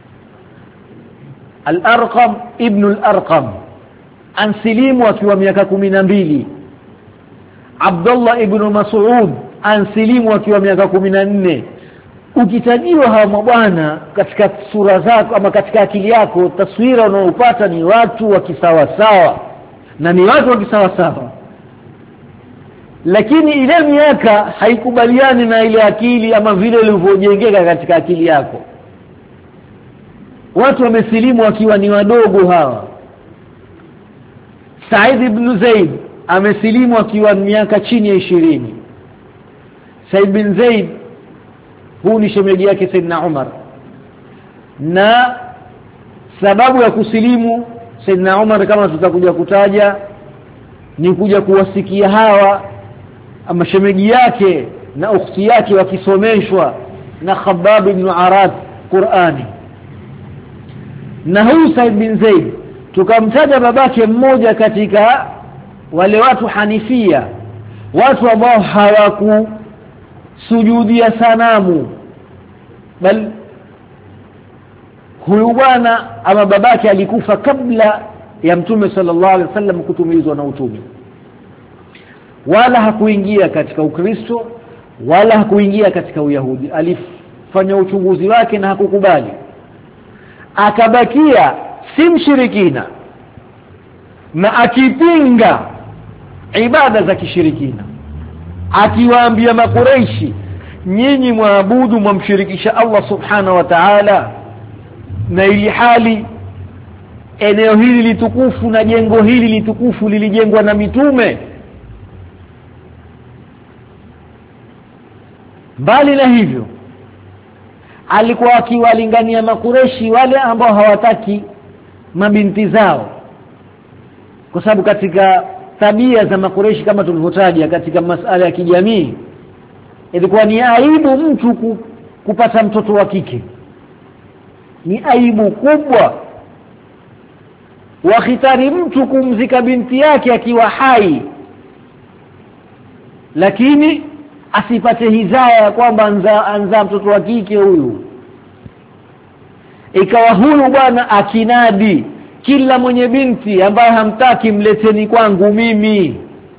Al-Arqam ibn al-Arqam ansilimu akiwa miaka 12. Abdullah ibn Mas'ud ansilimu akiwa miaka 14. Ukitajiwa hawa mabwana katika sura zako ama katika akili yako, taswira unaopata ni watu wa kisawa sawa, na ni watu wa kisawa sawa, lakini ile miaka haikubaliani na ile akili ama vile ulivyojengeka katika akili yako. Watu wamesilimu wakiwa ni wadogo hawa. Said ibn Zaid amesilimu akiwa miaka chini ya 20. Said bin Zaid huu ni shemeji yake Saidna Umar, na sababu ya kusilimu Saidna Umar kama tutakuja kutaja ni kuja kuwasikia hawa ama shemeji yake na ukhti yake wakisomeshwa na Khabbab ibn Arad Qur'ani. Na huyu Said bin Zaid tukamtaja babake mmoja katika wale watu Hanifia, watu ambao hawakusujudia sanamu, bali huyu bwana ama babake alikufa kabla ya Mtume sallallahu alaihi wasallam kutumilizwa na utume, wala hakuingia katika Ukristo wala hakuingia katika Uyahudi. Alifanya uchunguzi wake na hakukubali, akabakia si mshirikina na akipinga ibada za kishirikina, akiwaambia Makuraishi, nyinyi muabudu mumshirikisha Allah subhanahu wa ta'ala, na ili hali eneo hili litukufu na jengo hili litukufu lilijengwa na mitume. Bali na hivyo alikuwa akiwalingania Makureshi wale ambao hawataki mabinti zao, kwa sababu katika tabia za Makureshi kama tulivyotaja katika masuala ya kijamii, ilikuwa ni aibu mtu kupata mtoto wa kike, ni aibu kubwa. Wakhitari mtu kumzika binti yake akiwa hai, lakini asipate hizaya kwamba anza mtoto wa kike huyu. Ikawa huyu bwana akinadi, kila mwenye binti ambaye hamtaki mleteni kwangu mimi,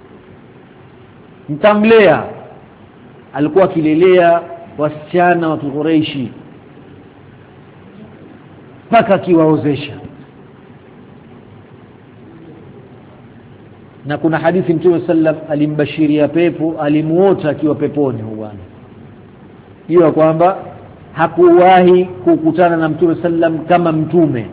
mtamlea. Alikuwa akilelea wasichana wa Quraishi mpaka akiwaozesha. Na kuna hadithi Mtume sallam alimbashiria pepo, alimuota akiwa peponi huyu bwana. Hiyo kwamba hakuwahi kukutana na Mtume sallam kama mtume,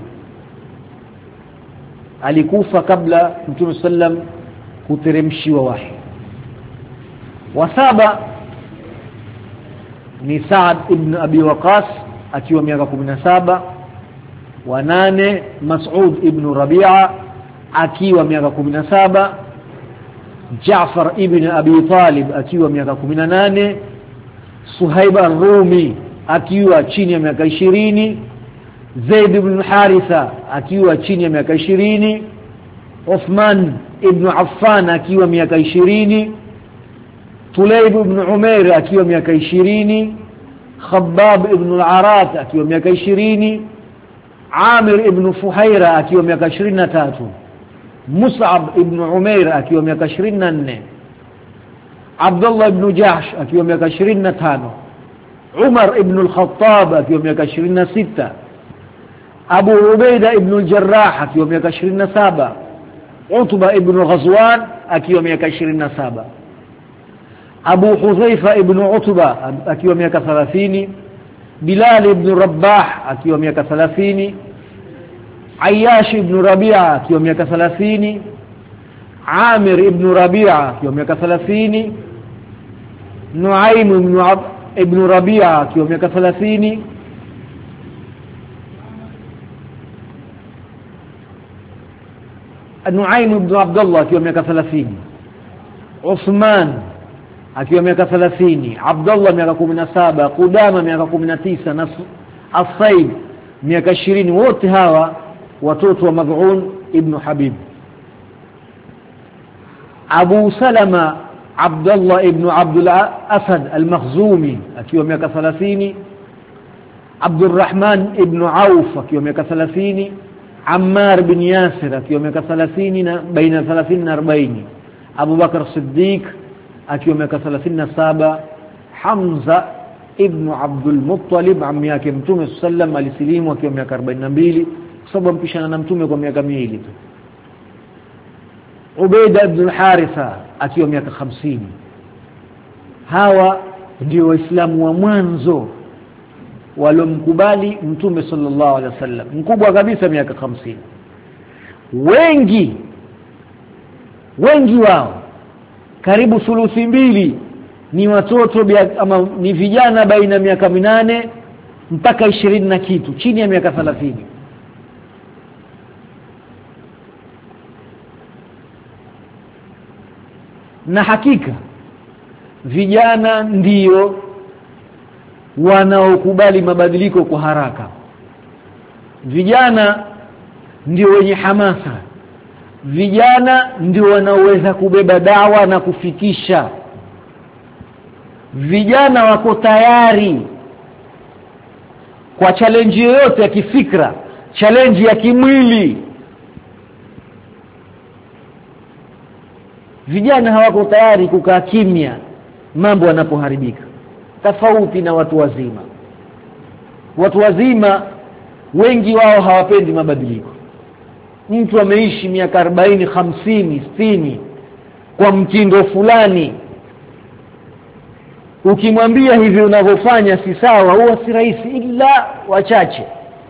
alikufa kabla Mtume sallam kuteremshiwa wahi. Wa saba ni Saad ibn Abi Waqas akiwa miaka 17. Wa 8 Mas'ud ibn Rabi'a akiwa miaka 17. Jaafar ibn Abi Talib akiwa miaka 18. Suhaib ar-Rumi akiwa chini ya miaka 20. Zaid ibn Haritha akiwa chini ya miaka 20. Uthman ibn Affan akiwa miaka 20. Tulayb ibn Umair akiwa miaka 20. Khabbab ibn al-Arat akiwa miaka 20. Amir ibn Fuhaira akiwa miaka 23. Mus'ab ibn Umair akiwa miaka 24. Abdullah ibn Jahsh akiwa miaka 25. Umar ibn al-Khattab akiwa miaka 26. Abu Ubaida ibn al-Jarrah akiwa miaka 27. Utba ibn Ghazwan akiwa miaka 27. Abu Hudhaifa ibn Utba akiwa miaka 30. Bilal ibn Rabah akiwa miaka 30. Ayyash ibn Rabi'a akiwa miaka 30. Amir ibn Rabi'a akiwa miaka 30. Nuaym ibn Rabi'a akiwa miaka 30. Nuaym ibn Abdullah akiwa miaka 30. Uthman akiwa miaka 30. Abdullah miaka 17. Qudama miaka 19. na As-Said miaka 20 wote hawa watoto wa Mad'un ibn Habib. Abu Salama Abdullah ibn Abdul Asad al-Makhzumi akiwa miaka 30, Abdurrahman ibn Auf akiwa miaka 30, Ammar bin Yasir akiwa miaka 30 na baina 30 na 40, Abu Bakar Siddiq akiwa miaka 37, Hamza ibn Abdul Muttalib ammi yake Mtume sallam alisilimu akiwa miaka 42 kwa sababu mpishana na Mtume kwa miaka miwili tu. Ubaida ibn Haritha akiwa miaka 50. Hawa ndio waislamu wa mwanzo walomkubali Mtume sallallahu alaihi wasallam, mkubwa kabisa miaka 50. Wengi wao karibu thuluthi mbili ni watoto ama ni vijana baina miaka 8 mpaka 20 na kitu, chini ya miaka 30. Na hakika vijana ndio wanaokubali mabadiliko kwa haraka. Vijana ndio wenye hamasa. Vijana ndio wanaoweza kubeba dawa na kufikisha. Vijana wako tayari kwa challenge yoyote ya kifikra, challenge ya kimwili. Vijana hawako tayari kukaa kimya mambo yanapoharibika, tofauti na watu wazima. Watu wazima wengi wao hawapendi mabadiliko. Mtu ameishi miaka 40, 50, 60 kwa mtindo fulani, ukimwambia hivi unavyofanya si sawa, huwa si rahisi ila wachache.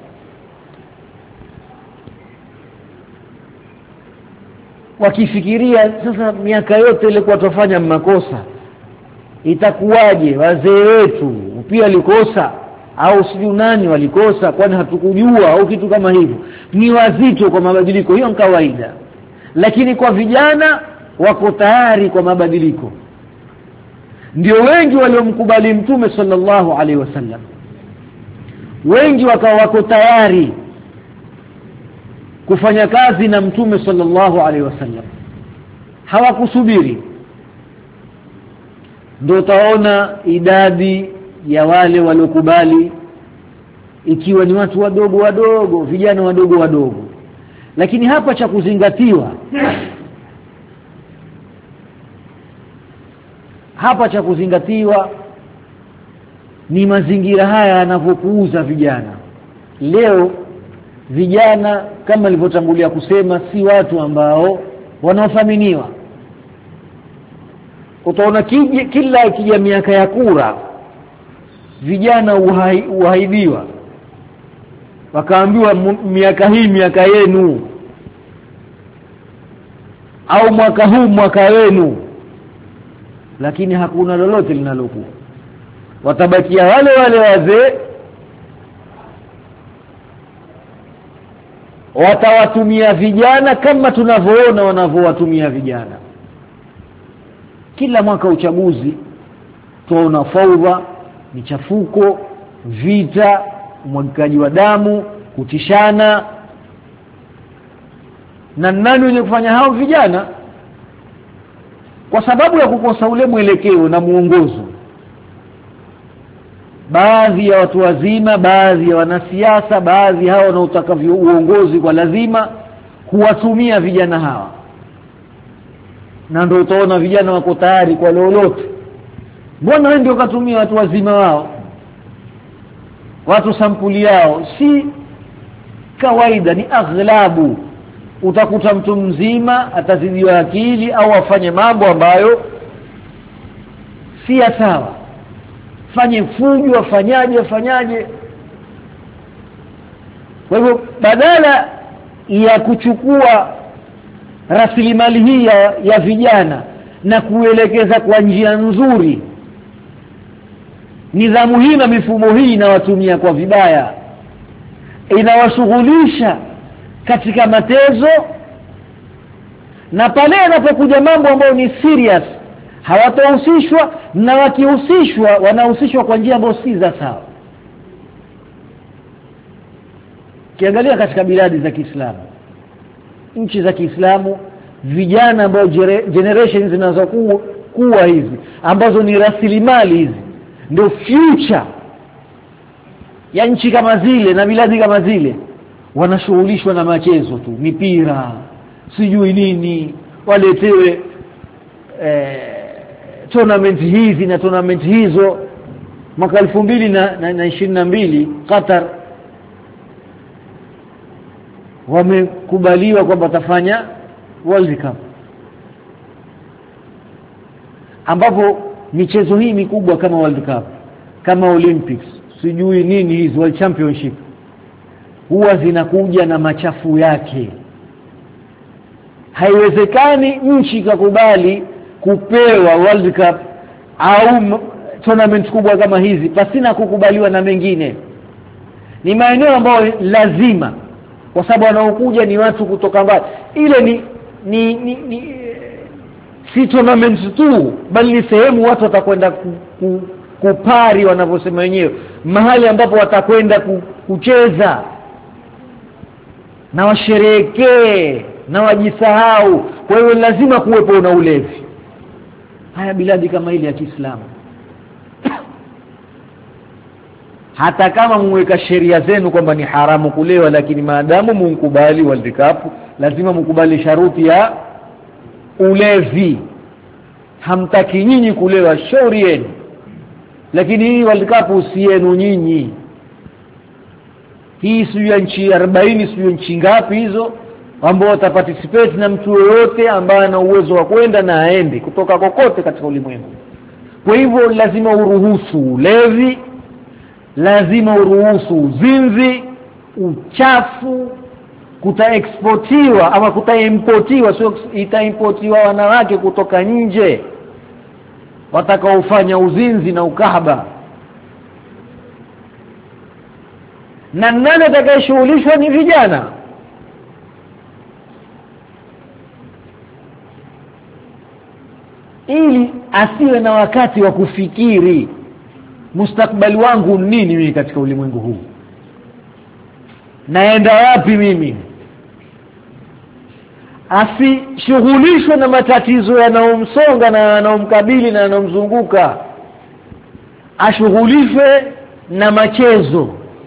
Wakifikiria sasa miaka yote ile kwa tufanya makosa, itakuwaje? Wazee wetu pia walikosa, au sijui nani walikosa, kwani hatukujua au kitu kama hivyo. Ni wazito kwa mabadiliko, hiyo ni kawaida. Lakini kwa vijana wako tayari kwa mabadiliko. Ndio wengi waliomkubali Mtume sallallahu alaihi wasallam. Wengi wako tayari kufanya kazi na Mtume sallallahu alaihi wasallam, hawakusubiri. Ndio taona idadi ya wale waliokubali ikiwa ni watu wadogo, vijana wadogo. Lakini hapa cha kuzingatiwa ni mazingira haya yanavyopuuza vijana. Leo vijana kama nilivyotangulia kusema si watu ambao wanaothaminiwa. Utaona kila kija miaka ya kura vijana uhaidiwa, wakaambiwa miaka hii miaka yenu, au mwaka huu mwaka wenu. Lakini hakuna lolote linalokuwa. Watabakia wale wazee, watawatumia vijana kama tunavyoona wanavyowatumia vijana. Kila mwaka uchaguzi tuona faudha, michafuko, vita, umwagikaji wa damu, kutishana. Na nani wenye kufanya hao? Vijana. Kwa sababu ya kukosa ule mwelekeo na muongozo, baadhi ya watu wazima, baadhi ya wanasiasa, baadhi hao wanaotaka uongozi kwa lazima kuwatumia vijana hawa. Na ndio utaona vijana wako tayari kwa lolote. Mbona wewe ndio katumia watu wazima wao, watu sampuli yao? Si kawaida, ni aghlabu. Utakuta mtu mzima atazidiwa akili au afanye mambo ambayo si sawa, fanye fujo, afanyaje. Kwa hivyo badala ya kuchukua rasilimali hii ya vijana na kuelekeza kwa njia nzuri, nidhamu hii na mifumo hii inawatumia kwa vibaya, inawashughulisha katika matezo. Na pale yanapokuja mambo ambayo ni serious hawatahusishwa, na wakihusishwa wanahusishwa kwa njia ambayo si za sawa. Kiangalia katika biladi za Kiislamu, nchi za Kiislamu, vijana ambao generations zinazokuwa hizi ambazo ni rasilimali hizi ndio future ya nchi kama zile na biladi kama zile, wanashughulishwa na machezo tu, mipira, sijui nini, waletewe tournament hizi na tournament hizo. Mwaka 2022 Qatar wamekubaliwa kwamba watafanya World Cup, ambapo michezo hii mikubwa kama World Cup, kama Olympics, sijui nini hizo, World Championship, huwa zinakuja na machafu yake. Haiwezekani nchi kukubali kupewa World Cup au tournament kubwa kama hizi pasina kukubaliwa na mengine. Ni maeneo ambayo lazima, kwa sababu wanaokuja ni watu kutoka mbali. Ile ni si tournament tu, bali ni sehemu watu watakwenda kupari, wanavyosema wenyewe, mahali ambapo watakwenda kucheza na washerehekee na wajisahau. Kwa hiyo lazima kuwepo na ulevi. Haya biladi kama ile ya Kiislamu, hata kama mweka sheria zenu kwamba ni haramu kulewa, lakini maadamu mkubali World Cup, lazima mkubali sharuti ya ulevi. Hamtaki nyinyi kulewa, shauri yenu, lakini hii World Cup usienu nyinyi. Hii sio nchi 40, sio nchi ngapi hizo ambao wataparticipate, na mtu yoyote ambaye ana uwezo wa kwenda na aende kutoka kokote katika ulimwengu. Kwa hivyo lazima uruhusu ulevi, lazima uruhusu uzinzi, uchafu, kutaexportiwa ama kutaimportiwa, sio itaimportiwa wanawake kutoka nje watakaofanya uzinzi na ukahaba. Na nani atakayeshughulishwa? Ni vijana. Ili asiwe na wakati wa kufikiri mustakbali wangu nini mimi katika ulimwengu huu, naenda wapi mimi. Asishughulishwe na matatizo yanayomsonga na yanayomkabili na yanayomzunguka, ashughulishwe na machezo.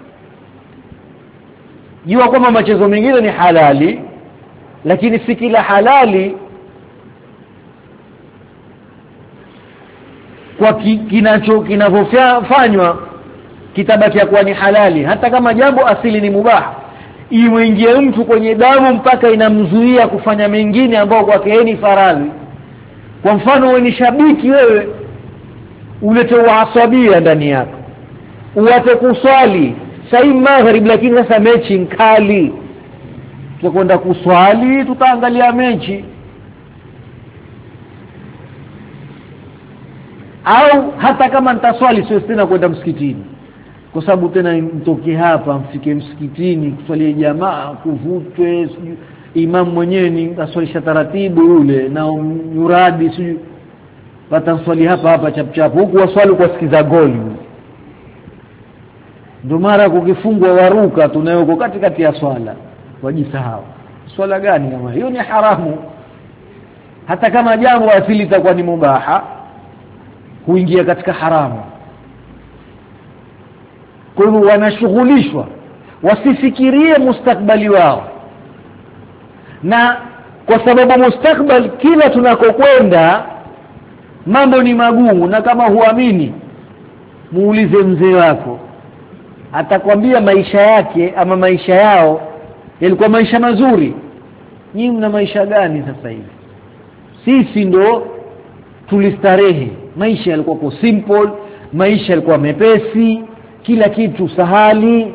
Jua kwamba machezo mengine ni halali, lakini si kila halali kwa kinavyofanywa kitabaki kuwa ni halali. Hata kama jambo asili ni mubah, imuingie mtu kwenye damu mpaka inamzuia kufanya mengine ambayo kwake ni faradhi. Kwa mfano, wewe ni shabiki, wewe ulete uasabia ndani yako, uache kuswali saa maghrib, lakini sasa mechi nkali, tutakwenda kuswali, tutaangalia mechi. Au hata kama nitaswali, sio tena kwenda msikitini, kwa sababu tena mtoke hapa mfike msikitini kuswali jamaa, kuvutwe, imam mwenyewe ni aswalisha taratibu yule na nyuradi, sio wataswali hapa chap huku waswali kwa sikiza goli. Ndio mara kukifungwa waruka tunayoko katikati ya swala, wajisahau. Swala gani kama hiyo? Ni haramu. Hata kama jambo asili litakuwa ni mubaha, huingia katika haramu. Kwa hiyo wanashughulishwa, wasifikirie mustakbali wao. Na kwa sababu mustakbal, kila tunakokwenda mambo ni magumu, na kama huamini muulize mzee wako, atakwambia maisha yake ama maisha yao yalikuwa maisha mazuri. Nyinyi mna maisha gani sasa hivi? Sisi ndo tulistarehe, maisha yalikuwa kwa simple, maisha yalikuwa mepesi, kila kitu sahali.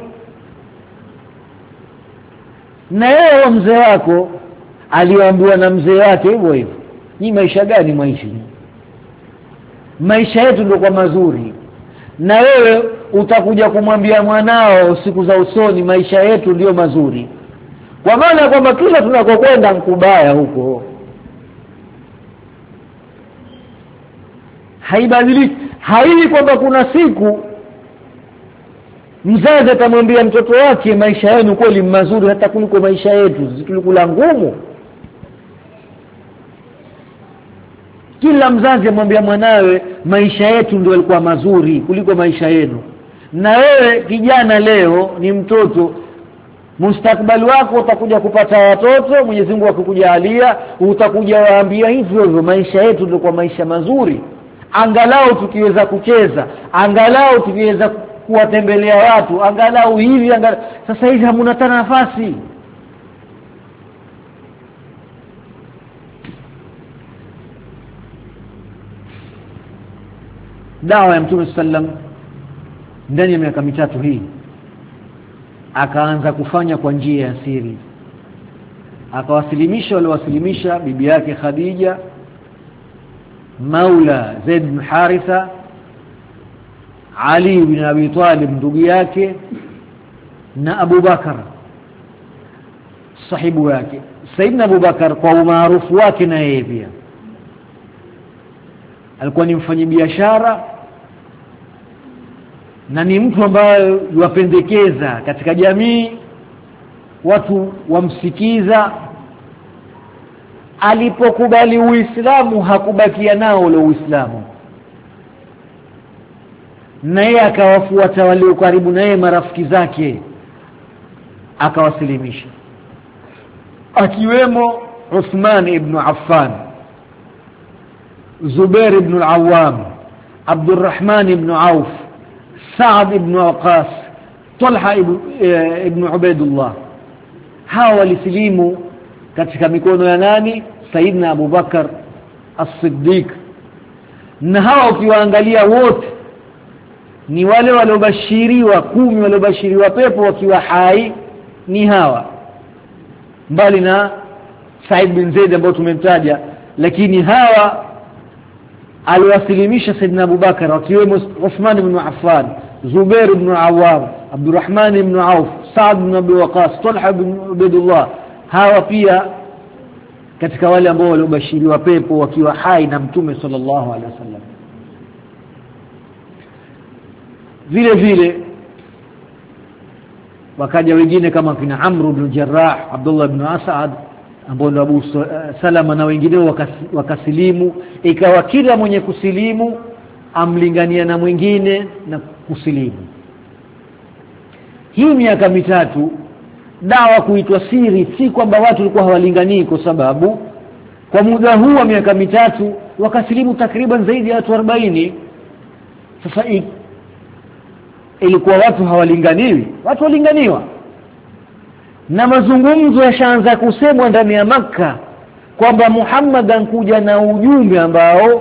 Na yeye mzee wako aliambiwa na mzee wake hivyo hivyo. Ni maisha gani maisha? Maisha yetu ndio kwa mazuri. Na wewe utakuja kumwambia mwanao siku za usoni maisha yetu ndio mazuri, kwa maana kwamba kila tunakokwenda mkubaya huko. Haibadiliki. Haili kwamba kuna siku Mzazi atamwambia mtoto wake maisha yenu kweli mazuri hata kuliko maisha yetu, tulikula ngumu. Kila mzazi amwambia mwanawe maisha yetu ndio yalikuwa mazuri kuliko maisha yenu. Na wewe kijana leo ni mtoto, mustakbali wako utakuja kupata watoto, Mwenyezi Mungu akukujalia, utakuja waambia hivyo maisha yetu ndio kwa maisha mazuri. Angalau tukiweza kucheza, angalau tukiweza kuwatembelea watu, angalau hivi sasa hivi hamuna tena nafasi. Dawa ya Mtume sallam ndani ya miaka mitatu hii akaanza kufanya kwa njia ya siri. Akawasilimisha waliowasilimisha bibi yake Khadija, Maula Zaid bin Haritha, Ali bin Abi Talib ndugu yake, na Abu Bakar sahibu yake. Saidina Abu Bakar kwa umaarufu wake na yeye pia alikuwa ni mfanyabiashara na ni mtu ambaye yuwapendekeza katika jamii, watu wamsikiza. Alipokubali Uislamu hakubakia nao ule Uislamu, na yeye akawafuata walio karibu na yeye, marafiki zake, akawasilimisha, akiwemo Uthman ibn Affan, Zubair ibn al-Awwam, Abdurrahman ibn Auf, Saad ibn Waqas, Talha ibn Ubaidullah. Hawa walisilimu katika mikono ya nani? Saidina Abu Bakar as-Siddiq. Na hawa ukiwaangalia wote ni wale waliobashiriwa 10 waliobashiriwa pepo wakiwa hai, ni hawa, mbali na Said bin Zaid ambao tumemtaja. Lakini hawa aliwasilimisha Saidina Abu Bakar, wakiwemo Uthman ibn Affan, Zubair ibn Awwam, Abdurrahman ibn Auf, Saad ibn Abi Waqas, Talha ibn Ubaidullah. Hawa pia katika wale ambao waliobashiriwa pepo wakiwa hai na Mtume sallallahu alaihi wasallam. Vile vile wakaja wengine kama kina Amr ibn Jarrah, Abdullah ibn Asad, ambao ni Abu Salama na wengineo wakasilimu. Ikawa kila mwenye kusilimu amlingania na mwingine na kusilimu. Hii miaka mitatu dawa kuitwa siri, si kwamba watu walikuwa hawalinganii, kwa sababu kwa muda huu wa miaka mitatu wakasilimu takriban zaidi ya watu 40. Sasa ilikuwa watu hawalinganiwi, watu walinganiwa. Na mazungumzo yashaanza kusemwa ndani ya Makka kwamba Muhammad ankuja na ujumbe ambao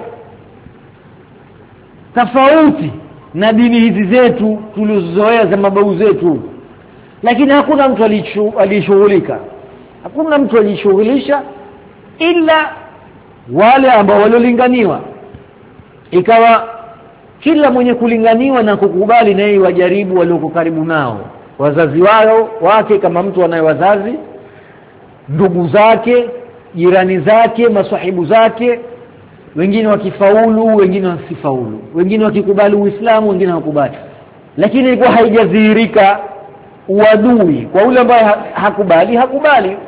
tofauti na dini hizi zetu tulizozoea za mababu zetu. Lakini hakuna mtu alishughulika, hakuna mtu alishughulisha ila wale ambao waliolinganiwa. Ikawa kila mwenye kulinganiwa na kukubali na yeye wajaribu walioko karibu nao, wazazi wao wake, kama mtu anaye wazazi, ndugu zake, jirani zake, masahibu zake, wengine wakifaulu, wengine wasifaulu, wengine wakikubali Uislamu, wengine hawakubali. Lakini ilikuwa haijadhihirika uadui kwa yule ambaye hakubali.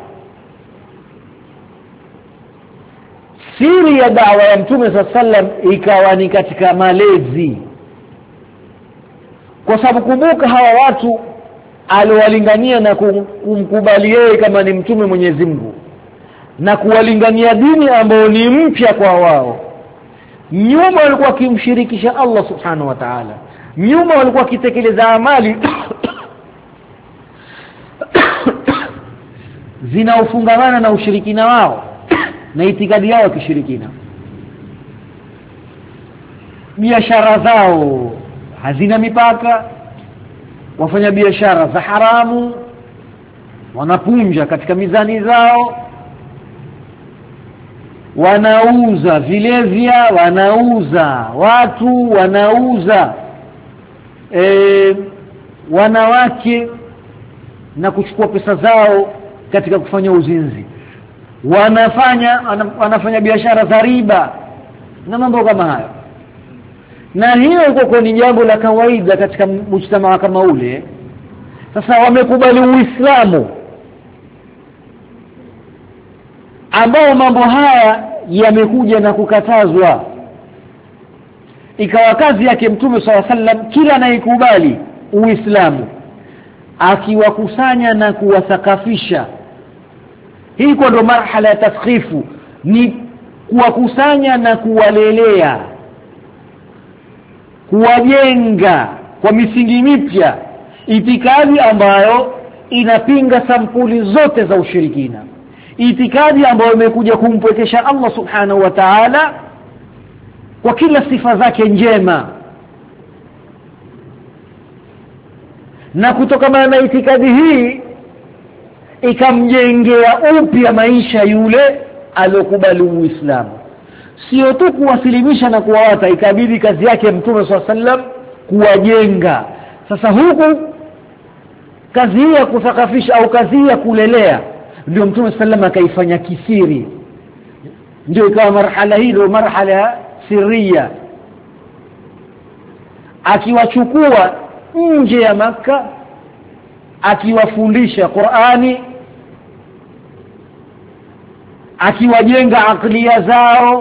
Siri ya dawa ya Mtume sallam ikawa ni katika malezi, kwa sababu kumbuka hawa watu aliwalingania na kumkubali yeye kama ni mtume Mwenyezi Mungu na kuwalingania dini ambayo ni mpya kwa wao. Nyuma walikuwa kimshirikisha Allah subhanahu wa ta'ala, nyuma walikuwa kitekeleza amali zinaofungamana na ushirikina wao na itikadi yao ya kishirikina. Biashara zao hazina mipaka, wafanya biashara za haramu, wanapunja katika mizani zao, wanauza vilevya, wanauza watu, wanauza wanawake na kuchukua pesa zao katika kufanya uzinzi. Wanafanya biashara za riba na mambo kama hayo. na hiyo iko ni jambo la kawaida katika mujtamaa kama ule. Sasa wamekubali Uislamu ambao mambo haya yamekuja na kukatazwa, ikawa kazi yake Mtume SAW kila anayekubali Uislamu akiwakusanya na kuwathakafisha. Hii kwa ndo marhala ya taskhifu, ni kuwakusanya na kuwalelea, kuwajenga kwa misingi mipya, itikadi ambayo inapinga sampuli zote za ushirikina, itikadi ambayo imekuja kumpwekesha Allah subhanahu wa ta'ala kwa kila sifa zake njema. Na kutokana na itikadi hii ikamjengea upya maisha yule aliyokubali Uislamu. Sio tu kuwasilimisha na kuwawata, ikabidi kazi yake Mtume SAW kuwajenga. Sasa huku kazi hii ya kuthakafisha au kazi hii ya kulelea ndio Mtume SAW akaifanya kisiri, ndio ikawa marhala hii ndio marhala sirria, akiwachukua nje ya Makka, akiwafundisha Qur'ani, akiwajenga aklia zao,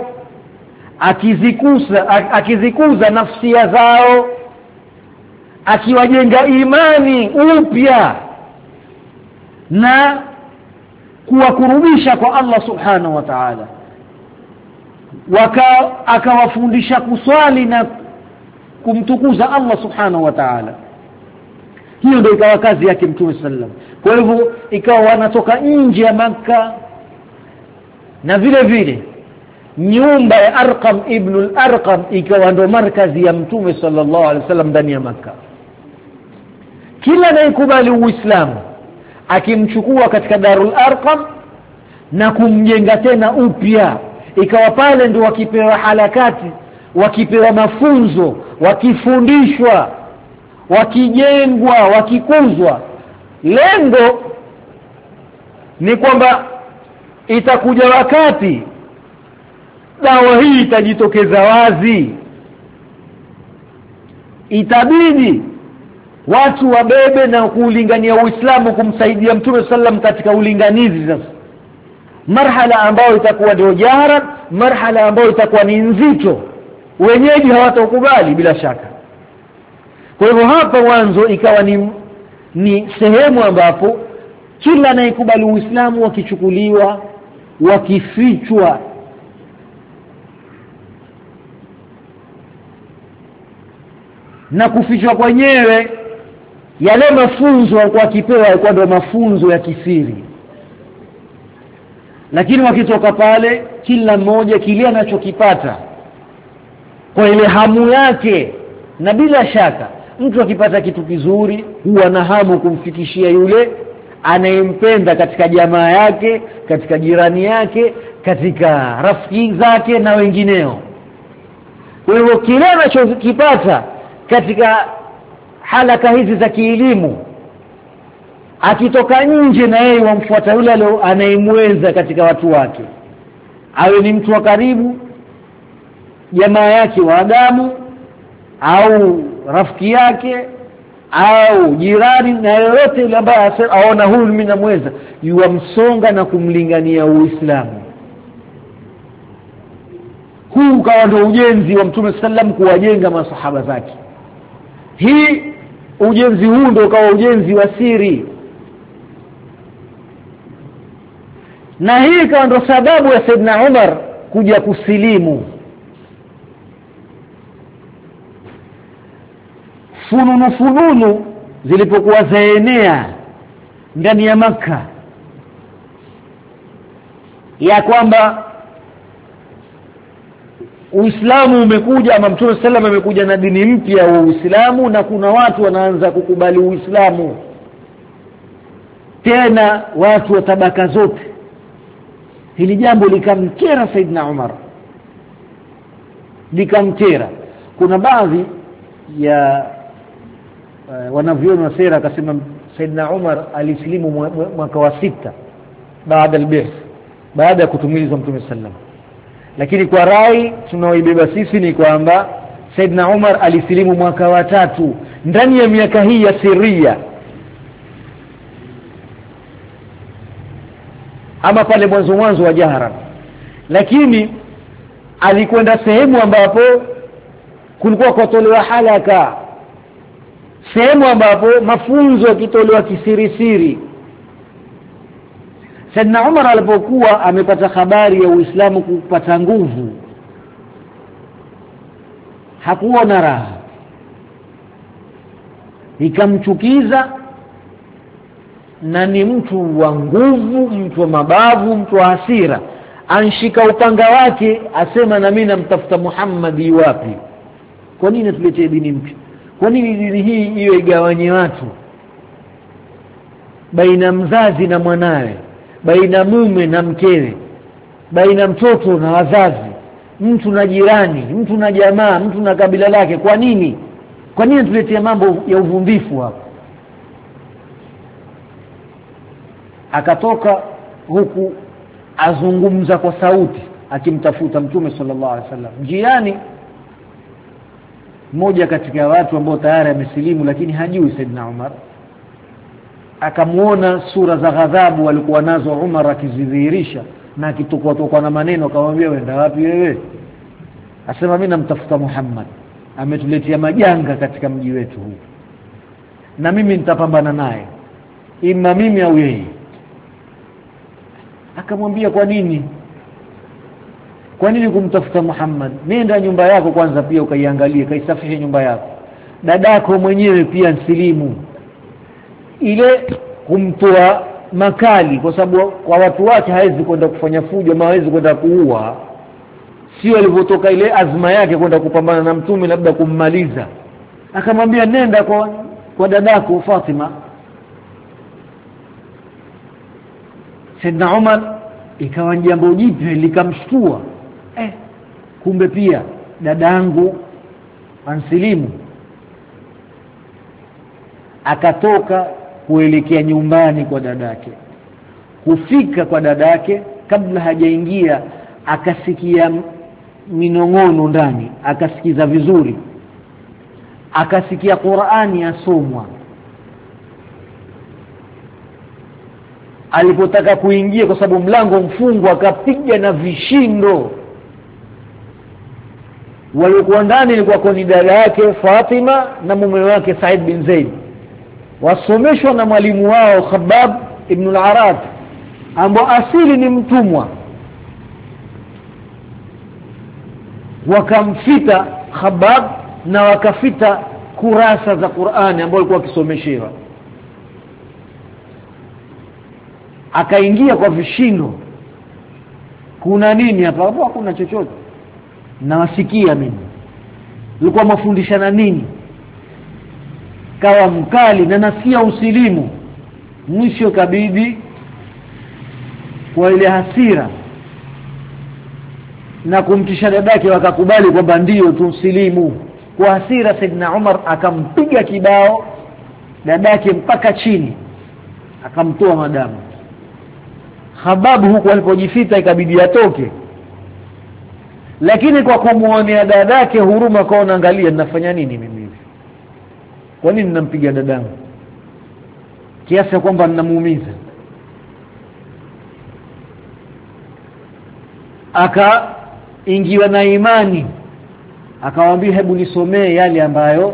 akizikuza nafsia zao, akiwajenga imani upya na kuwakurubisha kwa Allah subhanahu wa ta'ala. Akawafundisha kuswali na kumtukuza Allah subhanahu wa ta'ala. Hiyo ndio ikawa kazi yake Mtume sallam. Kwa hivyo ikawa wanatoka nje ya Makka, na vile vile nyumba ya Arqam ibn al-Arqam ikawa ndo markazi ya Mtume sallallahu alaihi wasallam ndani ya Makka. Kila anayekubali Uislamu akimchukua katika Darul Arqam na kumjenga tena upya, ikawa pale ndio wakipewa halakati, wakipewa mafunzo, wakifundishwa, wakijengwa, wakikuzwa. Lengo ni kwamba itakuja wakati dawa hii itajitokeza wazi, itabidi watu wabebe na kuulingania Uislamu, kumsaidia Mtume sallam katika ulinganizi. Sasa marhala ambayo itakuwa ndio jahara, marhala ambayo itakuwa ni nzito, wenyeji hawatakubali bila shaka. Kwa hivyo hapa mwanzo ikawa ni sehemu ambapo kila anayekubali Uislamu wakichukuliwa, wakifichwa, na kufichwa kwenyewe yale mafunzo walikuwa wakipewa yalikuwa ndio mafunzo ya kisiri. Lakini wakitoka pale, kila mmoja kile anachokipata kwa ile hamu yake, na bila shaka mtu akipata kitu kizuri huwa na hamu kumfikishia yule anayempenda katika jamaa yake, katika jirani yake, katika rafiki zake na wengineo. Kwa hivyo kile anachokipata katika halaka hizi za kielimu, akitoka nje na yeye wamfuata yule anayemweza katika watu wake, awe ni mtu wa karibu, jamaa yake wa damu, au rafiki yake, au jirani, na yoyote yule ambaye aona huyu mimi namweza, yuamsonga na kumlingania Uislamu. Huu kawa ndio ujenzi wa Mtume sallam kuwajenga masahaba zake. Hii ujenzi huu ndio kawa ujenzi wa siri, na hii kawa ndio sababu ya Saidna Umar kuja kusilimu. Fununu zilipokuwa zaenea ndani ya Makka ya kwamba Uislamu umekuja, ama Mtume sallam amekuja na dini mpya wa Uislamu, na kuna watu wanaanza kukubali Uislamu, tena watu wa tabaka zote. Hili jambo likamkera Saidna Umar, likamkera. Kuna baadhi ya wanavyoni wa sera akasema Saidna Umar alisilimu mwaka wa 6 baada al-Ba'th, baada ya kutumilizwa Mtume sallam. Lakini kwa rai tunaoibeba sisi ni kwamba Saidna Umar alisilimu mwaka wa 3 ndani ya miaka hii ya Siria. Ama pale mwanzo wa jahara, lakini alikwenda sehemu ambapo kulikuwa kutolewa halaka, sehemu ambapo mafunzo yakitolewa kisirisiri. Saidna Umar alipokuwa amepata habari ya Uislamu kupata nguvu, hakuona raha, ikamchukiza, na ni mtu wa nguvu, mtu wa mabavu, mtu wa hasira. Anshika upanga wake asema, na mimi namtafuta Muhammad wapi? Kwa nini tuletee dini mpya? Kwa nini dini hii iwe igawanye watu baina mzazi na mwanawe, baina mume na mkewe, baina mtoto na wazazi, mtu na jirani, mtu na jamaa, mtu na kabila lake? Kwa nini? Kwa nini tuletea mambo ya uvumbifu hapa? Akatoka huku azungumza kwa sauti akimtafuta Mtume sallallahu alaihi wasallam. Njiani mmoja katika watu ambao tayari amesilimu lakini hajui Saidna Umar, akamuona sura za ghadhabu walikuwa nazo Umar akizidhihirisha, na akitokwa na maneno, akamwambia, wenda wapi wewe? Asema, mimi namtafuta Muhammad, ametuletea majanga katika mji wetu huu, na mimi nitapambana naye, ima mimi au yeye. Akamwambia, kwa nini? Kwa nini kumtafuta Muhammad? Nenda nyumba yako kwanza pia ukaiangalie, kaisafishe nyumba yako. Dadako mwenyewe pia nsilimu. Ile kumtoa makali, kwa sababu kwa watu wake hawezi kwenda kufanya fujo, ama hawezi kwenda kuua. Sio alivyotoka ile azma yake kwenda kupambana na Mtume, labda kummaliza. Akamwambia, nenda kwa dadako Fatima. Saidna Umar ikawa jambo jipya likamshtua, kumbe pia dadangu ansilimu. Akatoka kuelekea nyumbani kwa dadake. Kufika kwa dadake, kabla hajaingia akasikia minong'ono ndani, akasikiza vizuri, akasikia Qur'ani yasomwa. Alipotaka kuingia, kwa sababu mlango mfungwa, akapiga na vishindo. Walikuwa ndani ilikuwa ni dada yake Fatima na mume wake Said bin Zaid, wasomeshwa na mwalimu wao Khabbab ibn al-Arat, ambao asili ni mtumwa. Wakamfita Khabbab na wakafita kurasa za Qur'ani ambao walikuwa wakisomeshewa. Akaingia kwa vishindo, kuna nini hapa? Hakuna chochote, nawasikia mimi, ulikuwa mafundishana nini? Kawa mkali na nasikia usilimu. Mwisho kabidi kwa ile hasira na kumtisha dadake, wakakubali kwamba ndio tusilimu. Kwa hasira Saidna Umar akampiga kibao dadake mpaka chini, akamtoa madamu. Khababu huko alipojifita ikabidi atoke, lakini kwa kumuonea dadake huruma, kaona, angalia ninafanya nini mimi hivi? Kwa nini ninampiga dadangu kiasi kwamba ninamuumiza? Akaingiwa na imani, akawaambia, hebu nisomee yale ambayo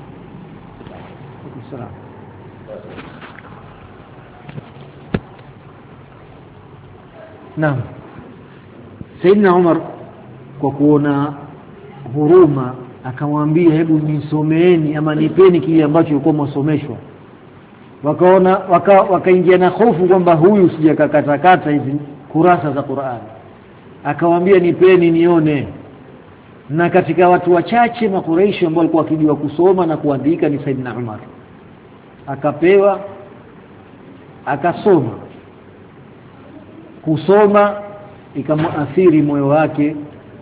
Naam. Saidna Umar kwa kuona huruma akamwambia, hebu nisomeeni ama nipeni kile ambacho ulikuwa msomeshwa. Wakaona wakaingia na hofu kwamba huyu sijakakatakata hizi kurasa za Qur'an. Akamwambia, nipeni nione. Na katika watu wachache Makuraishi ambao walikuwa wakijua kusoma na kuandika ni Saidna Umar. Akapewa, akasoma. Kusoma ikamuathiri moyo wake,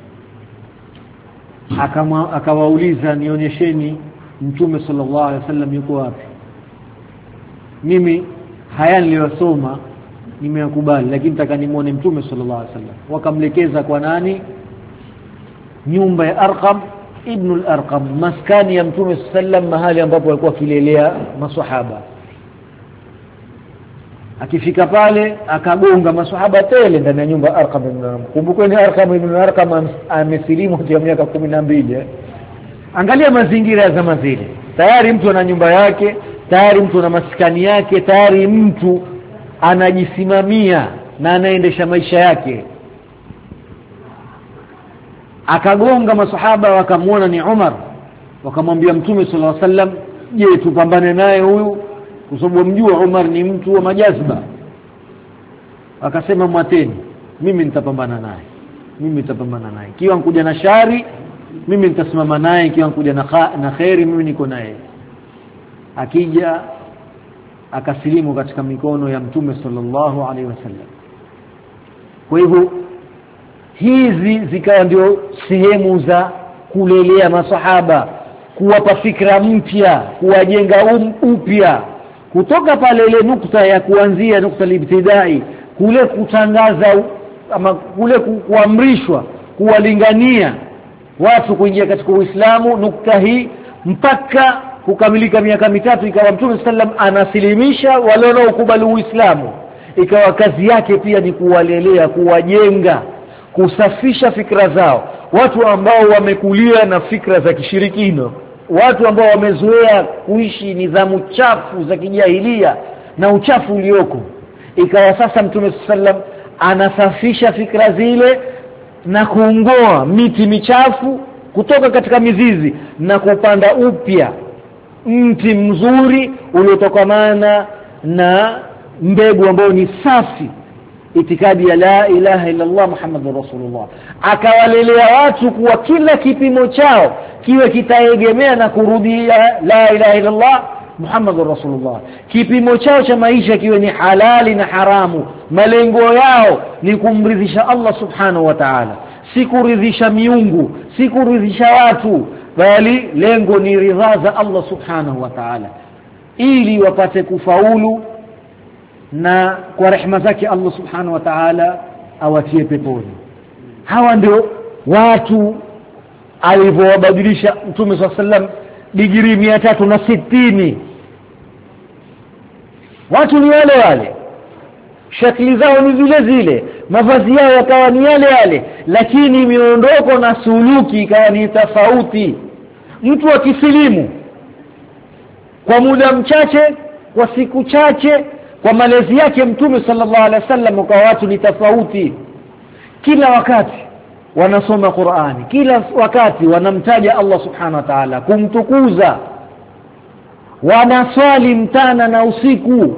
akawauliza, nionyesheni Mtume sallallahu alaihi wasallam yuko wapi? Mimi haya niliyosoma nimeyakubali, lakini nataka nimuone Mtume sallallahu alaihi wasallam. Wakamlekeza kwa nani? Nyumba ya Arqam ibn al-Arqam, maskani ya Mtume sallam, mahali ambapo alikuwa kilelea maswahaba. Akifika pale akagonga maswahaba tele ndani ya nyumba Arqam ibn al-Arqam. Kumbukeni Arqam ibn al-Arqam amesilimu kwa miaka 12. Angalia mazingira ya zama zile. Tayari mtu ana nyumba yake, tayari mtu ana maskani yake, tayari mtu anajisimamia na anaendesha maisha yake. Akagonga maswahaba, wakamuona ni Umar, wakamwambia Mtume sallallahu alaihi wasallam, je, tupambane naye huyu? Kwa sababu mjua Umar ni mtu wa majazba. Akasema, mwateni, mimi nitapambana naye. Kiwa nkuja na shari, mimi nitasimama naye. Kiwa nkuja na khairi, mimi niko naye. Akija akasilimu katika mikono ya Mtume sallallahu alaihi wasallam. Kwa hivyo hizi zikawa ndio sehemu za kulelea masahaba, kuwapa fikra mpya, kuwajenga upya, kutoka pale ile nukta ya kuanzia, nukta libtidai, kule kutangaza ama kule kuamrishwa, kuwalingania watu kuingia katika Uislamu, nukta hii mpaka kukamilika miaka 3, ikawa Mtume sallam anasilimisha wale wanaokubali Uislamu. Ikawa kazi yake pia ni kuwalelea, kuwajenga, kusafisha fikra zao, watu ambao wamekulia na fikra za kishirikina, watu ambao wamezoea kuishi nidhamu chafu za kijahilia na uchafu ulioko. Ikawa sasa Mtume sallam anasafisha fikra zile na kuongoa miti michafu kutoka katika mizizi na kupanda upya mti mzuri uliotokamana na mbegu ambayo ni safi, itikadi ya la ilaha illa Allah Muhammadur Rasulullah. Akawalelea watu kuwa kila kipimo chao kiwe kitaegemea na kurudia la ilaha illa Allah Muhammadur Rasulullah. Kipimo chao cha maisha kiwe ni halali na haramu. Malengo yao ni kumridhisha Allah subhanahu wa ta'ala, si kuridhisha miungu, si kuridhisha watu, bali lengo ni ridha za Allah subhanahu wa ta'ala, ili wapate kufaulu na kwa rehema zake Allah subhanahu wa ta'ala awatie peponi. Hawa ndio watu alivyowabadilisha Mtume sallam digrii 360. Watu ni wale, shakli zao ni zile, mavazi yao yakawa ni yale, lakini miondoko na suluki ikawa ni tofauti. Mtu akisilimu kwa muda mchache, kwa siku chache, kwa malezi yake Mtume sallallahu alaihi wasallam, kwa watu ni tofauti. Kila wakati wanasoma Qur'ani, kila wakati wanamtaja Allah subhanahu wa ta'ala, kumtukuza, wanaswali mchana na usiku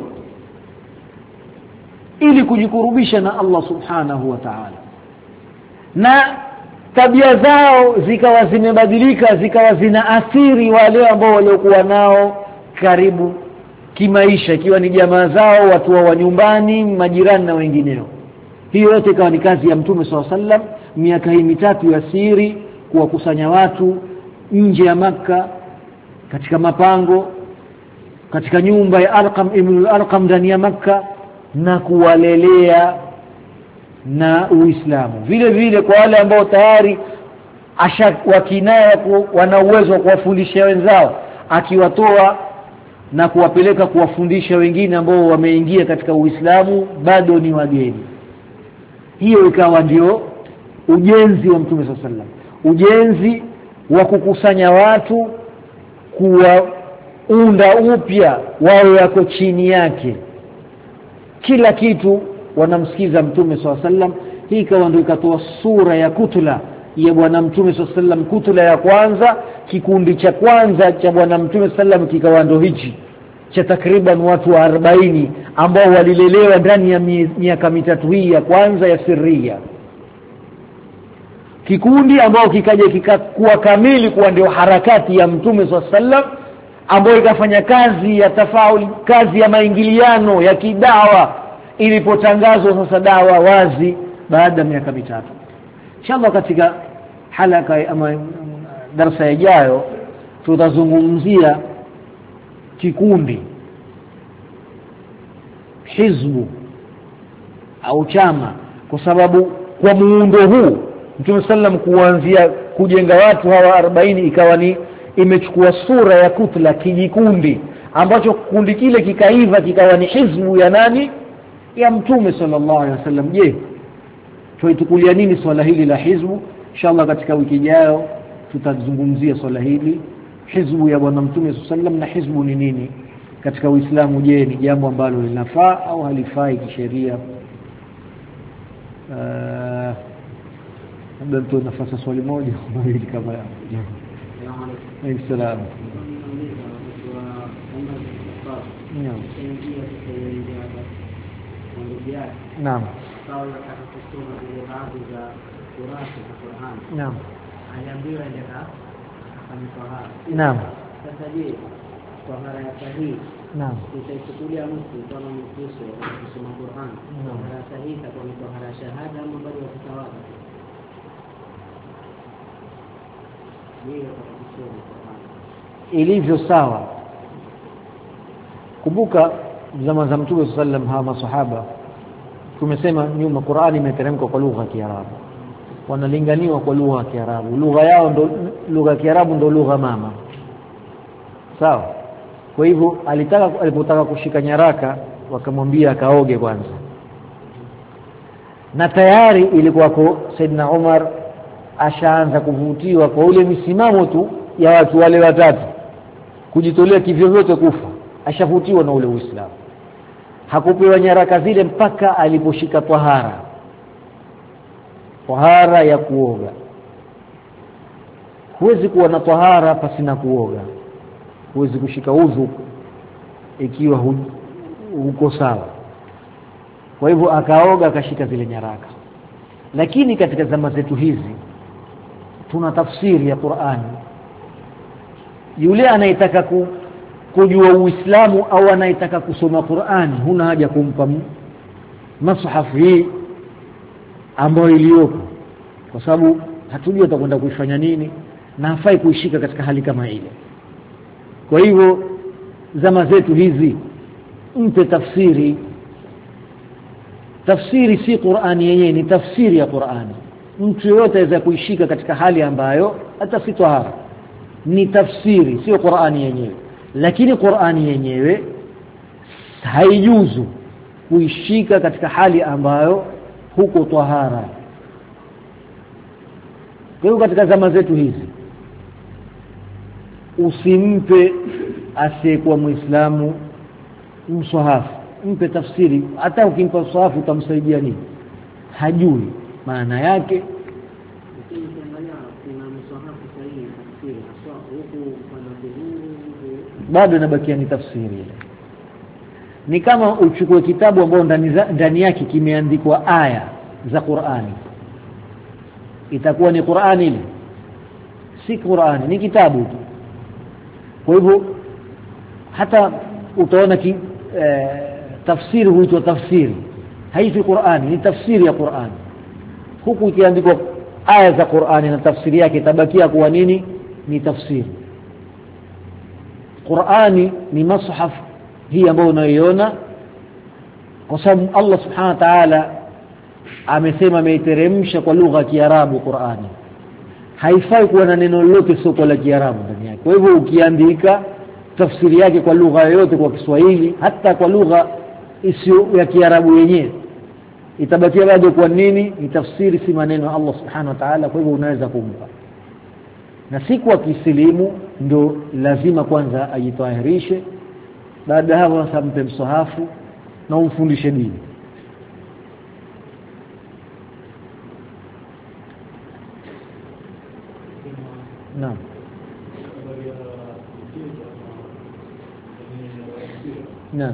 ili kujikurubisha na Allah subhanahu wa ta'ala. Na tabia zao zikawa zimebadilika, zikawa zinaathiri wale ambao waliokuwa nao karibu kimaisha, ikiwa ni jamaa zao, watu wa nyumbani, majirani na wengineo. Hiyo yote ikawa ni kazi ya Mtume SAW miaka hii 3 ya siri, kuwakusanya watu nje ya Makka, katika mapango, katika nyumba ya Arqam ibn al-Arqam ndani ya Makka, na kuwalelea na Uislamu. Vile vile kwa wale ambao tayari wakinaya wana uwezo wa kuwafundisha wenzao, akiwatoa na kuwapeleka kuwafundisha wengine ambao wameingia katika Uislamu bado ni wageni. Hiyo ikawa ndio ujenzi wa Mtume sallam, ujenzi wa kukusanya watu, kuwaunda upya wao yako chini yake, kila kitu wanamsikiza Mtume sallam. Hii ikawa ndio ikatoa sura ya kutula ya bwana Mtume sallam. Kutula ya kwanza, kikundi cha kwanza cha bwana Mtume sallam kikawa ndio hichi cha takriban watu 40 ambao walilelewa ndani ya miaka 3 hii ya kwanza ya sirria. Kikundi ambao kikaja kikakuwa kamili kuwa ndio harakati ya Mtume sallam, ambao ikafanya kazi ya tafauli, kazi ya maingiliano ya kidawa, ilipotangazwa sasa dawa wazi baada ya miaka 3. Inshallah katika halaka ama darasa ijayo tutazungumzia kikundi, hizbu au chama, kwa sababu kwa muundo huu Mtume sallam kuanzia kujenga watu hawa 40 ikawa ni imechukua sura ya kutla kijikundi ambacho kundi kile kikaiva kikawa ni hizbu ya nani? Ya Mtume sallallahu alaihi wasallam. Je, tuitukulia nini swala hili la hizbu? Inshallah katika wiki ijayo tutazungumzia swala hili, hizbu ya bwana Mtume sallallahu alaihi wasallam na hizbu ni nini katika Uislamu. Je, ni jambo ambalo linafaa au halifai kisheria? Labda tu nafasi swali moja mbili kama hayo. Salaam. Naam. Naam. Naam. Sasa je, tahara ya sahihi tutaichukulia mtu kama Mkristo kusoma Qur'an, tahara sahihi kwa tahara shahada ama bado kutawadha? Ilivyo sawa. Kumbuka zama za Mtume sallallahu alaihi wasallam hawa maswahaba tumesema nyuma Qur'ani imeteremka kwa lugha ya Kiarabu. Wanalinganiwa kwa lugha ya Kiarabu. Lugha yao ndo lugha ya Kiarabu ndo lugha mama. Sawa? Kwa hivyo alipotaka kushika nyaraka wakamwambia akaoge kwanza. Na tayari ilikuwa kwa Saidna Umar ashaanza kuvutiwa kwa ule misimamo tu ya watu wale watatu kujitolea kivyovyote kufa. Ashavutiwa na ule Uislamu. Hakupewa nyaraka zile mpaka aliposhika tahara ya kuoga. Huwezi kuwa na tahara pasina kuoga. Huwezi kushika udhu ikiwa huko sawa. Kwa hivyo akaoga akashika zile nyaraka. Lakini katika zama zetu hizi tuna tafsiri ya Qur'ani. Yule anayetaka kujua Uislamu au anayetaka kusoma Qur'ani huna haja kumpa mashafu hii ambayo iliyopo, kwa sababu hatujui atakwenda kuifanya nini na hafai kuishika katika hali kama ile. Kwa hivyo zama zetu hizi mpe tafsiri. Tafsiri si Qur'ani yenyewe, ni tafsiri ya Qur'ani. Mtu yote aweza kuishika katika hali ambayo hata si tahara. Ni tafsiri, sio Qur'ani yenyewe. Lakini Qur'ani yenyewe haijuzu kuishika katika hali ambayo huko tahara. Kwa hiyo katika zama zetu hizi usimpe asiyekuwa Muislamu mswahafu, mpe tafsiri. Hata ukimpa mswahafu utamsaidia nini? Hajui maana yake. Bado inabakia ni tafsiri ile. Ni kama uchukue kitabu ambao ndani yake kimeandikwa aya za Qur'ani. Itakuwa ni Qur'ani ile? Si Qur'ani, ni kitabu tu. Kwa hivyo hata utaona tafsiri huitwa tafsiri. Haifi Qur'ani, ni tafsiri ya Qur'ani. Huku ikiandikwa aya za Qur'ani na tafsiri yake itabakia kuwa nini? Ni tafsiri. Qur'ani ni mashaf hii ambayo unaiona, kwa sababu Allah subhanahu wa ta'ala amesema ameiteremsha kwa lugha ya Kiarabu Qur'ani. Haifai kuwa na neno lolote sio kwa la Kiarabu ndani yake. Kwa hivyo ukiandika tafsiri yake kwa lugha yoyote, kwa Kiswahili, hata kwa lugha isiyo ya Kiarabu yenyewe, itabakia bado kwa nini? Ni tafsiri, si maneno ya Allah subhanahu wa ta'ala. Kwa hivyo unaweza kumpa. Na siku akisilimu ndo lazima kwanza ajitahirishe, baada hapo asampe msahafu na umfundishe dini. Naam. Naam.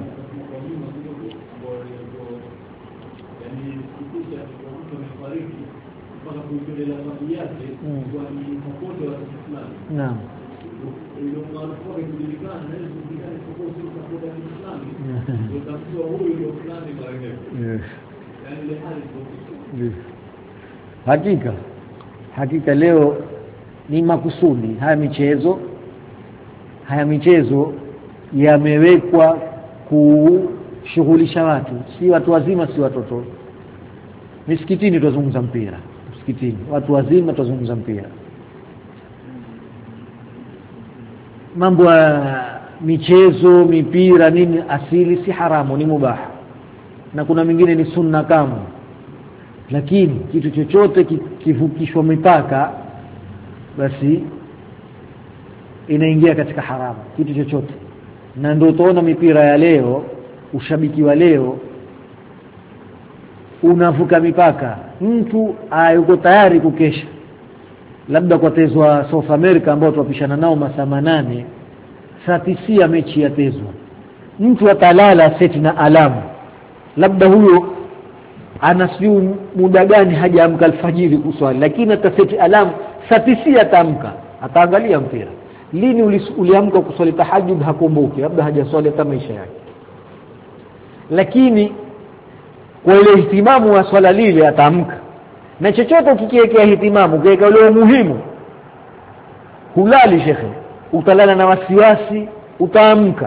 Naam. Hakika leo ni makusudi haya michezo yamewekwa kushughulisha watu, si watu wazima, si watoto. Misikitini tuzungumza mpira, misikitini watu wazima tuzungumza mpira. mambo ya michezo, mipira nini, asili si haramu, ni mubaha, na kuna mingine ni sunna kama. Lakini kitu chochote kivukishwa mipaka basi inaingia katika haramu, kitu chochote. Na ndio utaona mipira ya leo, ushabiki wa leo unavuka mipaka. Mtu yuko tayari kukesha, labda kwa tezwa South America ambao tuwapishana nao masaa 8, saa 9 mechi yatezwa, mtu atalala seti na alamu, labda huyo anasiu muda gani hajaamka alfajiri kuswali, lakini ataseti alamu saa 9 ataamka, ataangalia mpira. Lini uliamka kuswali tahajjud hakumbuki, labda hajaswali hata maisha yake. Lakini kwa ile ihtimamu wa swala lile ataamka. Na chochote ukikiwekea ihtimamu, ukiweka ule muhimu, hulali shekhe, utalala na wasiwasi, utaamka.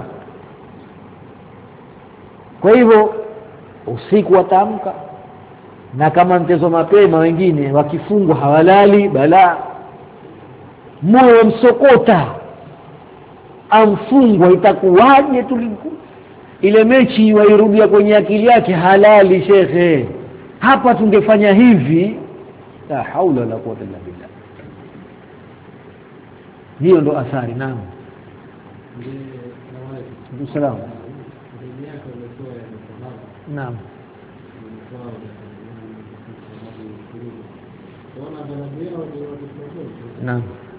Kwa hivyo usiku ataamka, na kama mtezo mapema wengine wakifungwa hawalali bala, moyo msokota, amfungwa itakuwaje tuliku ile mechi wairudia kwenye akili yake, halali shekhe, hapa tungefanya hivi, la haula wala quwwata illa billah. Hiyo ndo athari. Naam, ndio salamu. Naam, naam,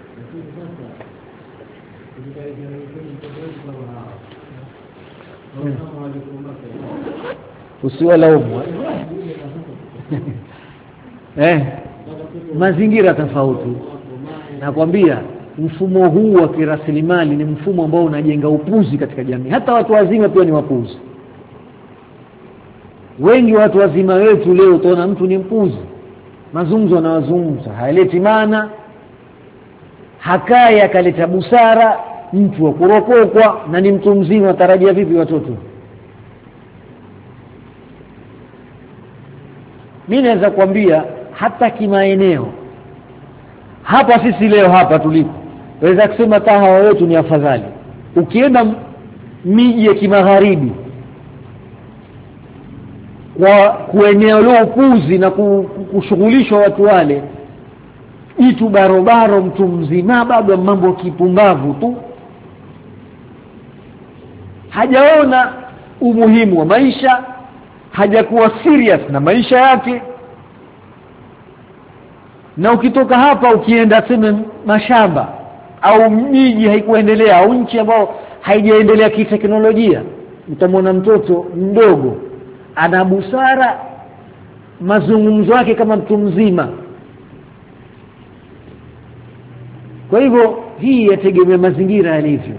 usiwalaumu mazingira tofauti. Nakwambia mfumo huu wa kirasilimali ni mfumo ambao unajenga upuzi katika jamii. Hata watu wazima pia ni wapuzi. Wengi watu wazima wetu leo utaona mtu ni mpuzi, mazungumzo na wazungumza haileti maana, hakai akaleta busara, mtu wa kuropokwa, na ni mtu mzima, tarajia vipi watoto? Mimi naweza kuambia hata kimaeneo hapa, sisi leo hapa tulipo, waweza kusema tahawa wetu ni afadhali. Ukienda miji ya kimagharibi, kwa kuenea leo upuzi na kushughulishwa watu wale, itu barobaro, mtu mzima bado mambo kipumbavu tu, hajaona umuhimu wa maisha, hajakuwa serious na maisha yake. Na ukitoka hapa ukienda sema mashamba au miji haikuendelea, au nchi ambao haijaendelea kiteknolojia, utamwona mtoto mdogo ana busara, mazungumzo yake kama mtu mzima. Kwa hivyo hii yategemea mazingira yalivyo.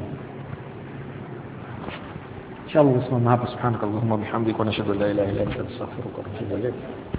Inshallah, subhanallahi subhanakallahumma bihamdika wa nashhadu an la ilaha illa anta astaghfiruka wa atubu ilayk.